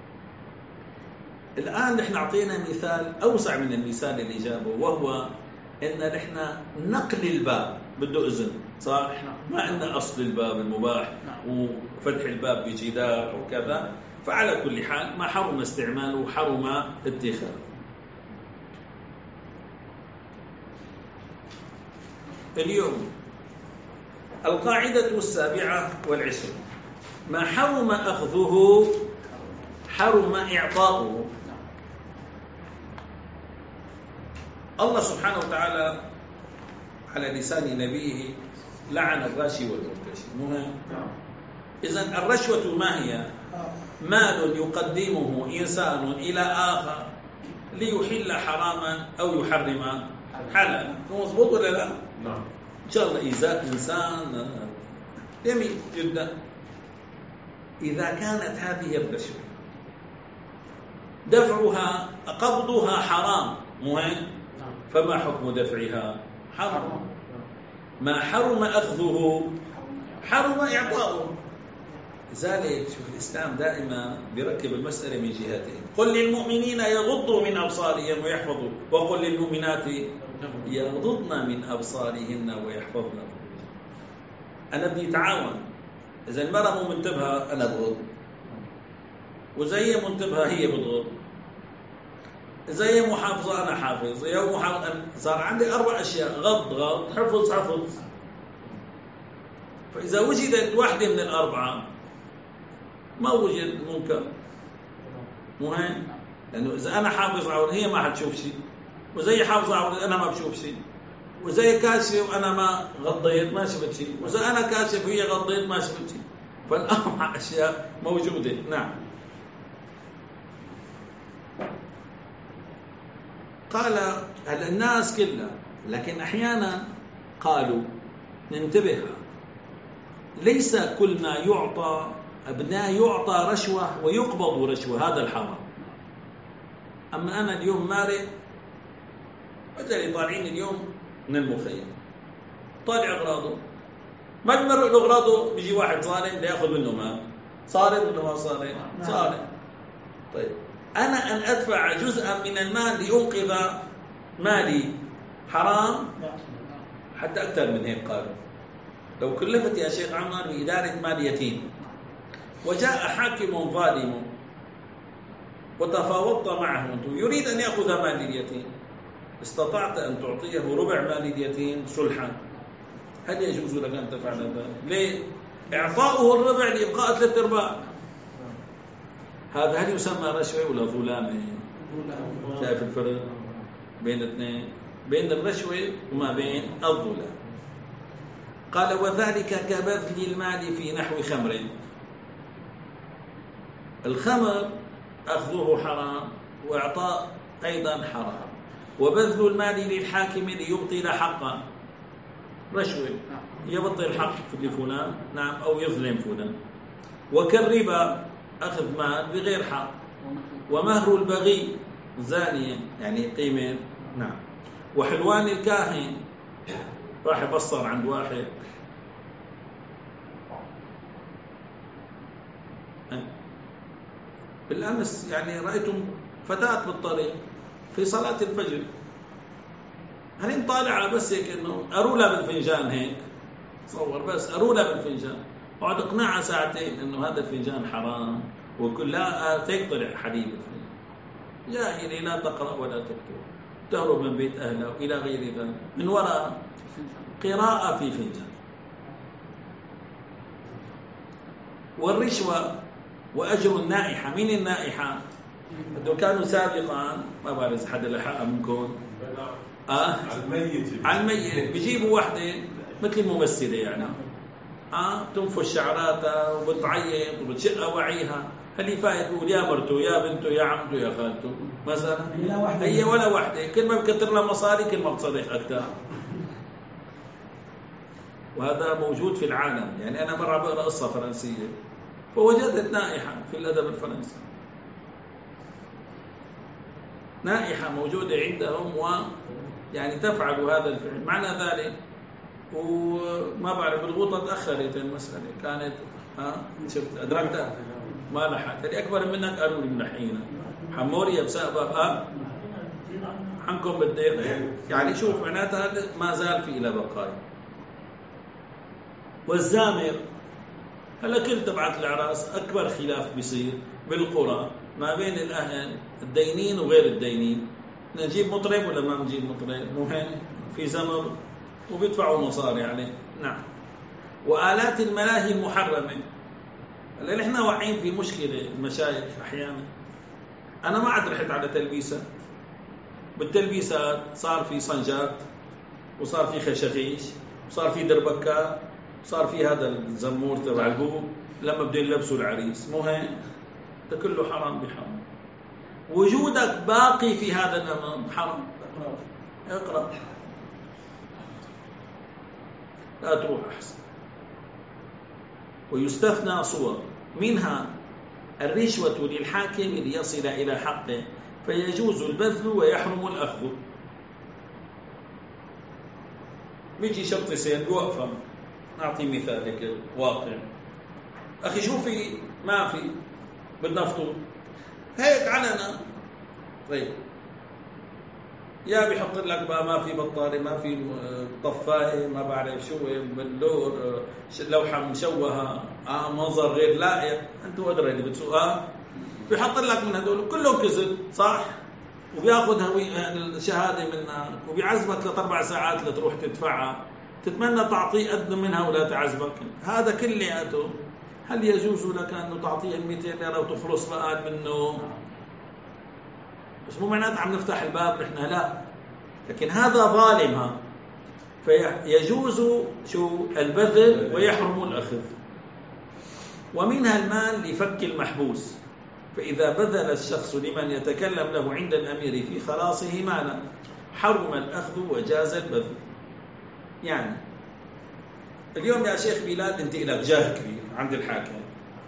A: الآن نحن أعطينا مثال أوسع من المثال اللي جابه، وهو إن نحن نقل الباب بده إذن، صح؟ ما عندنا أصل الباب المباح وفتح الباب بجدار أو كذا. فعلى كل حال ما حرم استعماله حرم اتخاذه. اليوم القاعدة السابعة والعشرون: ما حرم أخذه حرم إعطاؤه. الله سبحانه وتعالى على لسان نبيه لعن الراشي والمرتشي. مهم. إذن الرشوة ما هي؟ مال يقدمه إنسان إلى آخر ليحل حراما أو يحرم حلالا. مضبوط ولا لا؟
E: نعم.
A: إن شاء الله إيذاء إنسان جميل جدا. إذا كانت هذه الرشوة دفعها قبضها حرام مهم، فما حكم دفعها؟ حرام. ما حرم أخذه حرم إعطاؤه. لذلك شوف الإسلام دائما بيركب المسألة من جهتين. قل للمؤمنين يغضوا من أبصارهم ويحفظوا، وقل للمؤمنات يغضضن من أبصارهن ويحفظن. أنا بدي أتعاون. إذا المرأة مو منتبهة أنا بغض، وإذا هي منتبهة هي بتغض. زي محافظة أنا حافظ، يوم محافظ صار عندي أربع أشياء: غض غض، حفظ حفظ. فإذا وجدت واحدة من الأربعة ما وجد منكر، مهم، لأنه إذا أنا حافظ عورة هي ما حتشوف شيء، وزي حافظ عورة أنا ما بشوف شيء، وزي كاشف وأنا ما غضيت ما شفت شيء، وإذا أنا كاشف وهي غضيت ما شفت شيء. فالأربع أشياء موجودة. نعم. قال هل الناس كلها، لكن أحيانا قالوا ننتبه، ليس كل ما يعطى أبناء يعطى رشوة ويقبض رشوة، هذا الحرام. أما أنا اليوم مارق مثلا طالعين اليوم من المخيم، طالع أغراضه، ما بمرق له أغراضه، بيجي واحد ظالم ليأخذ منه مال، صارم ولا ما صارم؟ صارم. طيب أنا أن أدفع جزءا من المال لأنقذ مالي حرام؟ حتى أكثر من هيك قالوا. لو كلفت يا شيخ عمر بإدارة مال يتيم وجاء حاكم ظالم وتفاوضت معه يريد أن يأخذ مال اليتيم، استطعت أن تعطيه ربع مال اليتيم صلحا، هل يجوز لك أن تفعل ذلك؟ ليه؟ إعطاؤه الربع لإبقاء ثلاث أرباع. هذا هل يسمى رشوة ولا ظلامة؟ شايف الفرق بين الاثنين؟ بين الرشوة وما بين الظلام. قال وذلك كبذل المال في نحو خمر. الخمر أخذه حرام وإعطاء أيضا حرام، وبذل المال للحاكم ليبطل حقا رشوة، يبطل حق لفلان نعم أو يظلم فلان. وكالربا أخذ مال بغير حق، ومهر البغي زانية يعني قيمة نعم. وحلوان الكاهن راح يبصر عند واحد بالأمس، يعني رأيتم فتاة بالطريق في صلاة الفجر، هل طالعة بس هيك إنه أرولا بالفنجان هيك تصور، بس أرولا بالفنجان، وقعد أقنعها ساعتين إنه هذا الفنجان حرام وكلها هيك طلع حليب الفنجان. جاهلة لا تقرأ ولا تكتب، تهرب من بيت أهلها وإلى غير ذلك، من وراء قراءة في فنجان. والرشوة وأجر النائحة. من النائحة؟ لو كانوا سابقا ما بعرف حدا لحقها منكم آه؟
E: على الميت
A: على الميت بيجيبوا وحدة مثل الممثلة يعني آه تنفش شعراتها وبتعيط وبتشق وعيها، اللي فايت بيقول يا مرته يا بنته يا عمته يا خالته مثلا، هي ولا وحدة، كل ما بكتر لها مصاري كل ما بتصرخ أكثر. وهذا موجود في العالم. يعني أنا مرة بقرأ قصة فرنسية فوجدت نائحة في الأدب الفرنسي، نائحة موجودة عندهم و يعني تفعل هذا الفعل، معنى ذلك وما بعرف الغوطة تأخرت المسألة كانت ها شفت أدركتها ما لحقت، اللي أكبر منك قالوا لي منحينا حموريا بسبب ها عنكم بالدير. يعني شوف معناتها ما زال في إلى بقايا. والزامر هلا كل تبعت الأعراس أكبر خلاف بيصير بالقرى ما بين الأهل الدينين وغير الدينين، نجيب مطرب ولا ما نجيب مطرب، مهم في زمر وبيدفعوا مصاري عليه نعم. وآلات الملاهي المحرمة. هلا نحن واعيين في مشكلة المشايخ أحيانا، أنا ما عاد رحت على تلبيسات، بالتلبيسات صار في صنجات وصار في خشخيش وصار في دربكات صار في هذا الزمور تبع البوب لما بده يلبسوا العريس، مهم ده كله حرام بحرام. وجودك باقي في هذا الأمام حرام. اقرأ لا تروح أحسن. ويستثنى صور منها الرشوة للحاكم ليصل إلى حقه فيجوز البذل ويحرم الأخذ. بيجي شرط سين وقفة، نعطي مثال لك واقع، أخي شوفي ما في بدنا فطور هيك علنا، طيب يا بيحط لك بقى ما في بطاري ما في طفاية ما بعرف شو بلور لوحة مشوهة آه منظر غير لائق، أنتوا أدرى اللي بتسوقها بيحط لك من هدول كلهم كذب صح، وبياخذ الشهاده منك وبيعذبك ثلاث اربع ساعات لتروح تدفعها، تتمنى تعطيه قد منها ولا تعذبك. هذا كلياته هل يجوز لك انه تعطيه مئتين ليره وتخلص بقى منه؟ بس مو معناته عم نفتح الباب نحن، لا، لكن هذا ظالمها، فيجوز شو البذل ويحرم الأخذ. ومنها المال لفك المحبوس، فإذا بذل الشخص لمن يتكلم له عند الأمير في خلاصه مالا حرم الأخذ وجاز البذل. يعني اليوم يا شيخ بلال أنت لك جاه كبير عند الحاكم،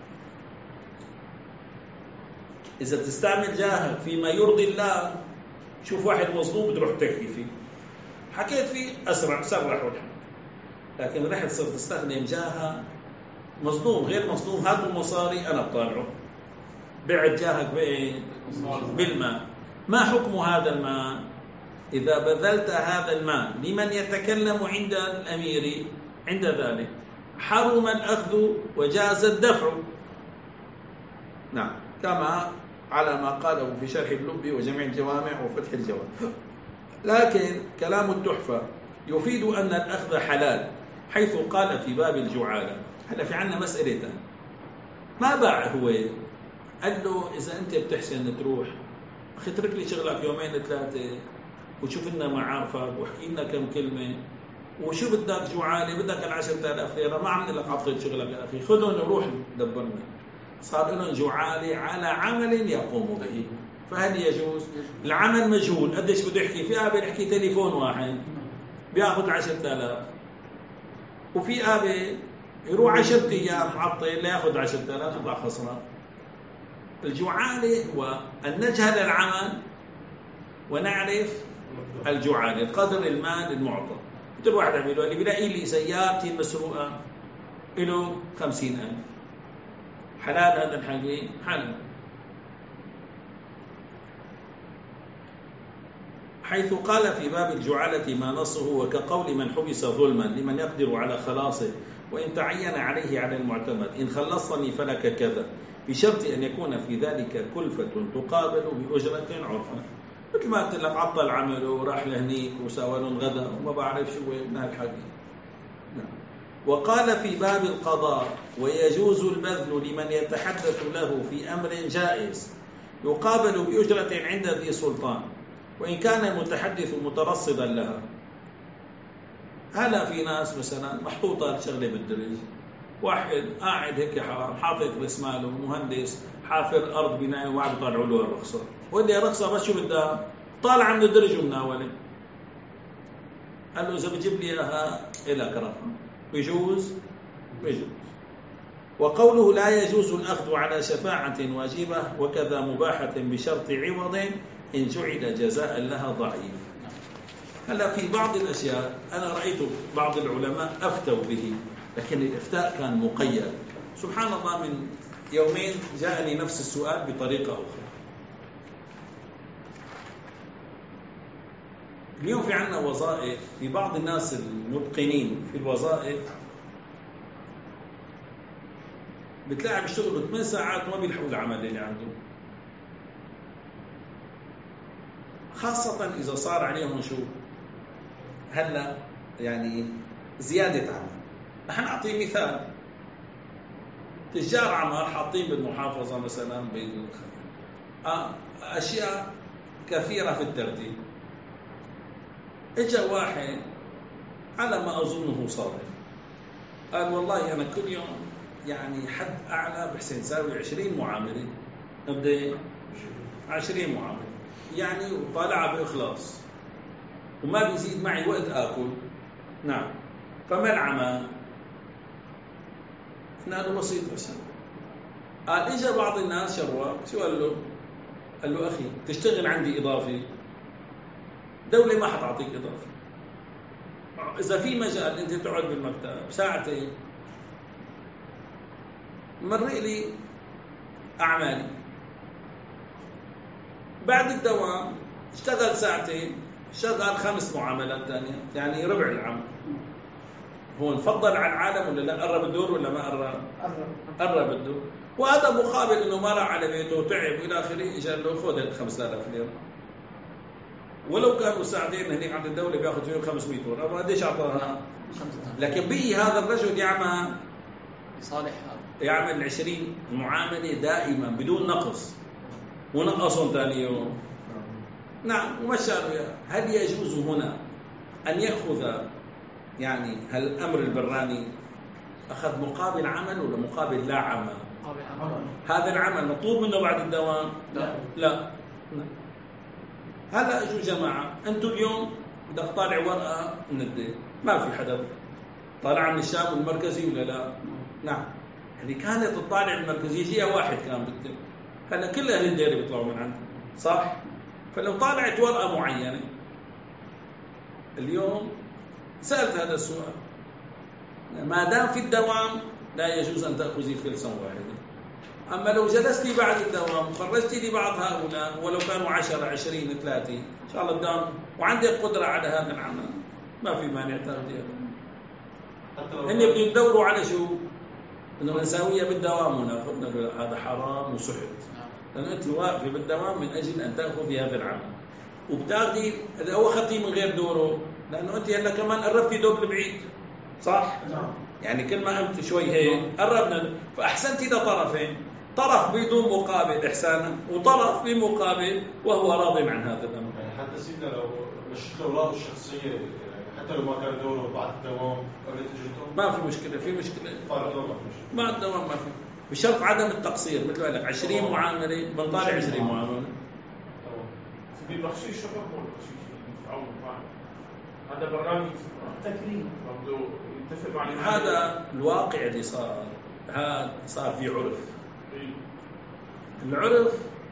A: إذا بتستعمل جاهك فيما يرضي الله، شوف واحد مظلوم بتروح تحكي فيه، حكيت فيه أسرع سرح والحمد. لكن رحت صرت تستخدم جاهها مظلوم غير مظلوم، هات المصاري أنا بطالعه، بعت جاهك بإيه؟ بالمال. ما حكم هذا المال؟ إذا بذلت هذا المال لمن يتكلم عند الأمير عند ذلك حرم الأخذ وجاز الدفع. نعم، كما على ما قاله في شرح اللب وجميع الجوامع وفتح الجوامع. لكن كلام التحفة يفيد أن الأخذ حلال، حيث قال في باب الجعالة. هلا في عنا مسألة ما باع هو، قال له إذا أنت بتحسن تروح أخي اترك لي شغلك يومين ثلاثة وشوف لنا معارفك واحكي لنا كم كلمة، وشو بدك جعالة، بدك العشرة آلاف ليرة، ما عم لك عطيت شغلك يا أخي، خذهم وروح دبرنا. صار لهم جعالة على عمل يقوم به، فهل يجوز؟ العمل مجهول، قديش بده يحكي فيها؟ بيحكي تليفون واحد بياخذ عشرة آلاف، وفي آبي يروح عشرة أيام معطل لياخذ عشرة آلاف يطلع خسران. الجعالة هو أن نجهل العمل ونعرف الجعالة قدر المال المعطى. مثل واحد عم يقول لي بلاقي لي سيارتي مسروقة له خمسين ألف، حلال هذا الحكي؟ حلال، حيث قال في باب الجعالة ما نصه وكقول من حبس ظلما لمن يقدر على خلاصه وإن تعين عليه على المعتمد إن خلصني فلك كذا، بشرط أن يكون في ذلك كلفة تقابل بأجرة عرفا. مثل ما قلت لك عطل عمله وراح لهنيك وسوى لهم غدا وما بعرف شو من هالحكي. وقال في باب القضاء ويجوز البذل لمن يتحدث له في أمر جائز يقابل بأجرة عند ذي سلطان وإن كان المتحدث مترصدا لها. هلا في ناس مثلا محطوطة شغلة بالدرج، واحد قاعد هيك حرام حاطط بس ماله مهندس حافر أرض بناء وعم يطلعوا له الرخصة، ودي الرخصة بس شو بدها؟ طالع من الدرج ومناولة. قال له إذا بتجيب لي إياها إلك رقم، بيجوز؟ بيجوز. وقوله لا يجوز الأخذ على شفاعة واجبة وكذا مباحة بشرط عوض إن جعل جزاء لها ضعيف. هلا في بعض الأشياء أنا رأيت بعض العلماء أفتوا به، لكن الإفتاء كان مقيد. سبحان الله، من يومين جاءني نفس السؤال بطريقة أخرى. اليوم في عنا وظائف، في بعض الناس المتقنين في الوظائف بتلاقي بيشتغلوا ثمان ساعات وما بيلحقوا العمل اللي عنده، خاصة إذا صار عليهم شو هلا يعني زيادة عمل. نحن نعطي مثال، تجار عمار حاطين بالمحافظة مثلا بال آه أشياء كثيرة في الترتيب. اجى واحد على ما أظنه صادق قال والله أنا كل يوم يعني حد أعلى بحسن ساوي عشرين معاملة، أبدأ عشرين معاملة يعني، وطالعها بإخلاص وما بيزيد معي وقت آكل. نعم، فما العمل؟ قلنا له بسيط بس. قال إجا بعض الناس شرواك، شو قال له؟ قال له أخي تشتغل عندي إضافي، دولة ما حتعطيك إضافي، إذا في مجال أنت تقعد بالمكتب ساعتين مرق لي أعمالي، بعد الدوام اشتغل ساعتين شغل خمس معاملات ثانية، يعني ربع العمل. هون فضل على العالم ولا لا؟ قرب الدور ولا ما قرب؟ قرب الدور، وهذا مقابل انه ما راح على بيته وتعب والى اخره، اجى له خذ ال خمسة آلاف ليرة. ولو كانوا ساعتين هنيك عند الدولة بياخذ فيهم خمسمئة دولار، قديش أعطاها؟ لكن بي هذا الرجل يعمل
B: صالح
A: يعمل عشرين معاملة دائما بدون نقص، ونقصهم ثاني يوم. نعم ومشى. هل يجوز هنا أن يأخذ يعني هل الأمر البراني أخذ مقابل عمل ولا مقابل لا عمل؟
B: مقابل عمل.
A: هذا العمل مطلوب منه بعد الدوام؟
B: لا
A: لا. هلا اجوا جماعة، أنتم اليوم بدك تطالع ورقة من الدين، ما في حدا طالع من الشام المركزي ولا لا؟ نعم. يعني كانت الطالع المركزي يجيها واحد كان بالدين، هلا كل أهل الدير بيطلعوا من عنده، صح؟ فلو طالعت ورقة معينة اليوم سألت هذا السؤال، ما دام في الدوام لا يجوز أن تأخذي فلسا واحدة. أما لو جلستي بعد الدوام وخرجتي لي بعض هؤلاء ولو كانوا عشرة عشرين ثلاثين إن شاء الله الدوام وعندك قدرة على هذا العمل ما في مانع تاخذيها. هن بدهم يدوروا على شو؟ إنه نساويها بالدوام وناخذ هذا حرام وسحت. لأن أنت واقفة بالدوام من أجل أن تأخذي هذا العمل وبتاخذي إذا هو أخذتيه من غير دوره، لأنه أنت هلا كمان قربتي دور بعيد، صح؟ نعم. يعني كل ما قمت شوي هيك قربنا، فأحسنتي لطرفين، طرف بدون مقابل إحسانا وطرف بمقابل وهو راض عن هذا الأمر.
E: يعني حتى سيدنا لو مش الأوراق الشخصية يعني حتى لو ما كان دوره بعد الدوام قبل اجته
A: ما في مشكلة. في مشكلة
E: طالع دوام ما في مشكلة.
A: ما الدوام ما في، بشرط عدم التقصير. مثل ما قال لك عشرين معاملة بنطالع عشرين معاملة.
F: سيدي بخشيش شكر مو بخشيش يتعاون معه، هذا برنامج
C: تكريم
F: برضه يتفق مع الإمام.
A: هذا الواقع اللي صار، هذا صار في عرف. العرف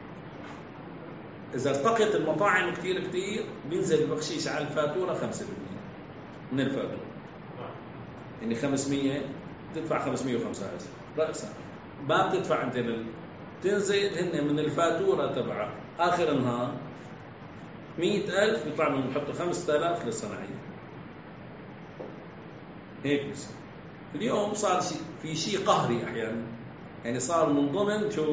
A: إذا ارتقت المطاعم كتير كتير بينزل البخشيش على الفاتورة خمسة بالمئة من الفاتورة. يعني خمسمئة تدفع خمسمئة وخمسة عشر رأسا، ما بتدفع أنت لل... تنزل هن من الفاتورة تبعها آخر النهار مئة ألف يطلع لهم يحطوا خمسة آلاف للصناعية. هيك بس. اليوم صار شيء في شيء قهري أحيانا، يعني صار من ضمن شو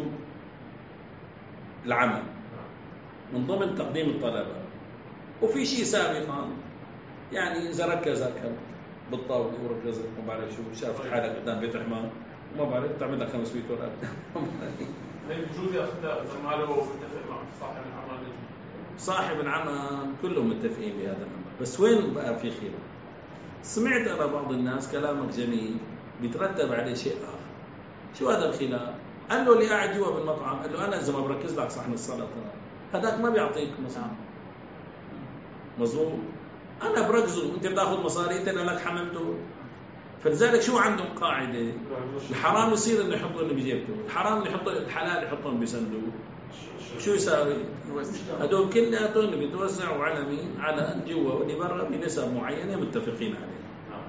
A: العمل، من ضمن تقديم الطلبات. وفي شيء سابقا يعني إذا ركز بالطاولة وركزت ما بعرف شو شافت حالك قدام بيت حمار وما بعرف تعمل لك خمسمئة دولار.
F: هي بجوز ياخذها إذا ما له متفق مع صاحب العمل.
A: صاحب العمل كلهم متفقين بهذا الأمر، بس وين بقى في خلاف؟ سمعت أنا بعض الناس كلامك جميل بيترتب عليه شيء آخر. شو هذا الخلاف؟ قال له اللي قاعد جوا بالمطعم قال له أنا إذا ما بركز لك صحن السلطة هذاك ما بيعطيك مصاري. مظبوط. أنا بركزه أنت بتاخذ مصاري أنت لك حملته. فلذلك شو عندهم قاعدة؟ الحرام يصير إنه يحطوا اللي بجيبته، الحرام اللي يحطوا الحلال يحطهم بصندوق. شو يساوي؟ هدول كلياتهم اللي بيتوزعوا على مين؟ على جوا واللي برا بنسب معينة متفقين عليها.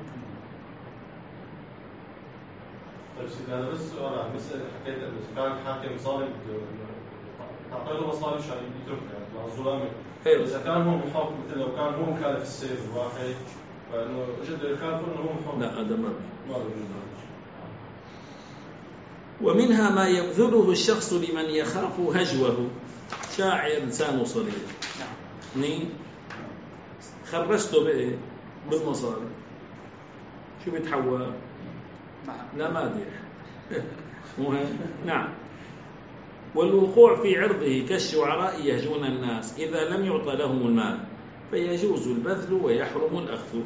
E: طيب سيدي أنا بس سؤال عن مسألة حكيت إنه كان الحاكم ظالم تعطي له مصاري عشان يتركها الظلام. إذا كان هو محافظ مثل لو كان هو مكلف السير الواحد فإنه جد يخالفه إنه هو محافظ.
A: لا هذا ما
E: ما بيجوز.
A: ومنها ما يبذله الشخص لمن يخاف هجوه. شاعر لسانه صليل. نعم. خرجته بإيه؟ بالمصاري. شو بيتحول؟ لا مادح. مهم. نعم. والوقوع في عرضه كالشعراء يهجون الناس إذا لم يعطى لهم المال فيجوز البذل ويحرم الأخذ.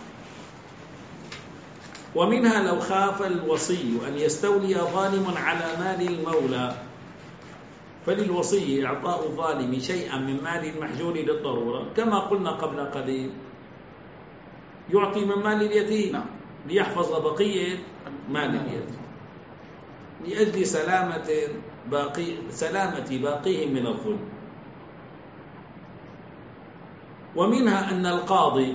A: ومنها لو خاف الوصي أن يستولي ظالم على مال المولى فللوصي إعطاء الظالم شيئا من مال المحجور للضرورة كما قلنا قبل قليل، يعطي من مال اليتيم ليحفظ بقية مال اليتيم لأجل سلامة باقي سلامة باقيهم من الظلم. ومنها أن القاضي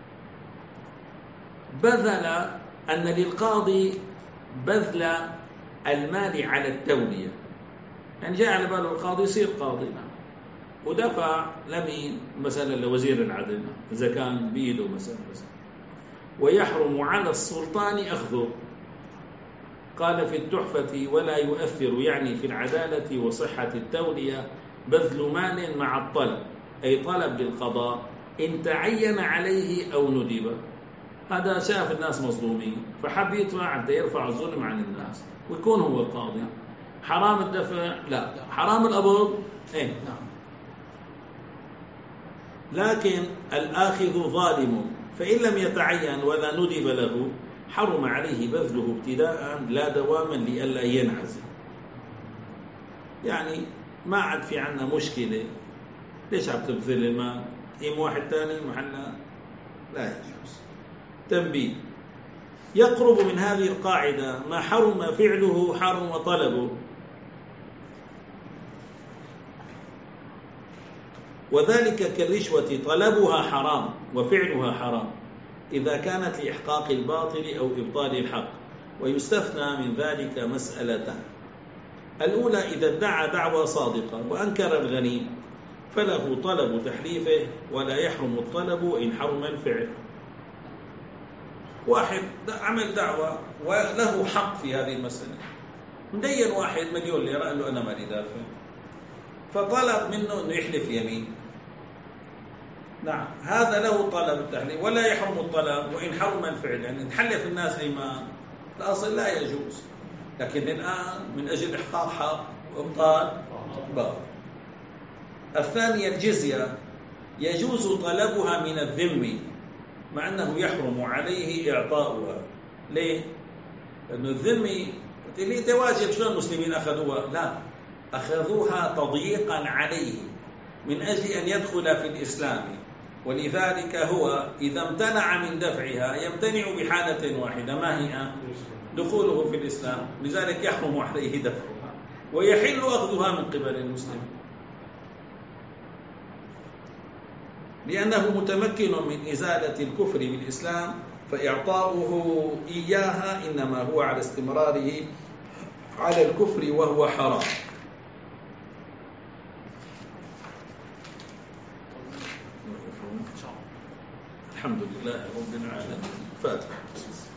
A: بذل أن للقاضي بذل المال على التولية، يعني جاء على باله القاضي يصير قاضي ودفع لمين مثلا لوزير العدل إذا كان بيده مثلا مثلا ويحرم على السلطان أخذه. قال في التحفة ولا يؤثر يعني في العدالة وصحة التولية بذل مال مع الطلب أي طلب للقضاء إن تعين عليه أو ندب. هذا شاف الناس مظلومين فحب يدفع حتى يرفع الظلم عن الناس ويكون هو القاضي. حرام الدفع لا، حرام القبض إيه. لكن الآخذ ظالم، فإن لم يتعين ولا ندب له حرم عليه بذله ابتداء لا دواما لئلا ينعزل. يعني ما عاد في عنا مشكلة، ليش عم تبذل المال؟ إم واحد ثاني محلنا لا يجوز. تنبيه: يقرب من هذه القاعدة ما حرم فعله حرم طلبه، وذلك كالرشوة طلبها حرام وفعلها حرام إذا كانت لإحقاق الباطل أو إبطال الحق. ويستثنى من ذلك مسألتان: الأولى إذا ادعى دعوى صادقة وأنكر الغنيم فله طلب تحليفه ولا يحرم الطلب إن حرم الفعل. واحد عمل دعوة وله حق في هذه المسألة، مدين واحد مليون ليرة قال له أنا مالي دافع، فطلب منه أنه يحلف يمين. نعم، هذا له طلب التحليف ولا يحرم الطلب وإن حرم الفعل. يعني نحلف الناس أيمان الأصل لا يجوز، لكن الآن من أجل إحقاق حق وإبطال باطل. الثانية الجزية يجوز طلبها من الذم مع أنه يحرم عليه إعطاؤها. ليه؟ لأنه الذمي اللي تواجب شلون المسلمين أخذوها؟ لا، أخذوها تضييقا عليه من أجل أن يدخل في الإسلام، ولذلك هو إذا امتنع من دفعها يمتنع بحالة واحدة، ما هي؟ دخوله في الإسلام. لذلك يحرم عليه دفعها ويحل أخذها من قبل المسلم، لأنه متمكن من إزالة الكفر بالإسلام، فإعطاؤه إياها إنما هو على استمراره على الكفر وهو حرام. الحمد لله رب العالمين. فاتح.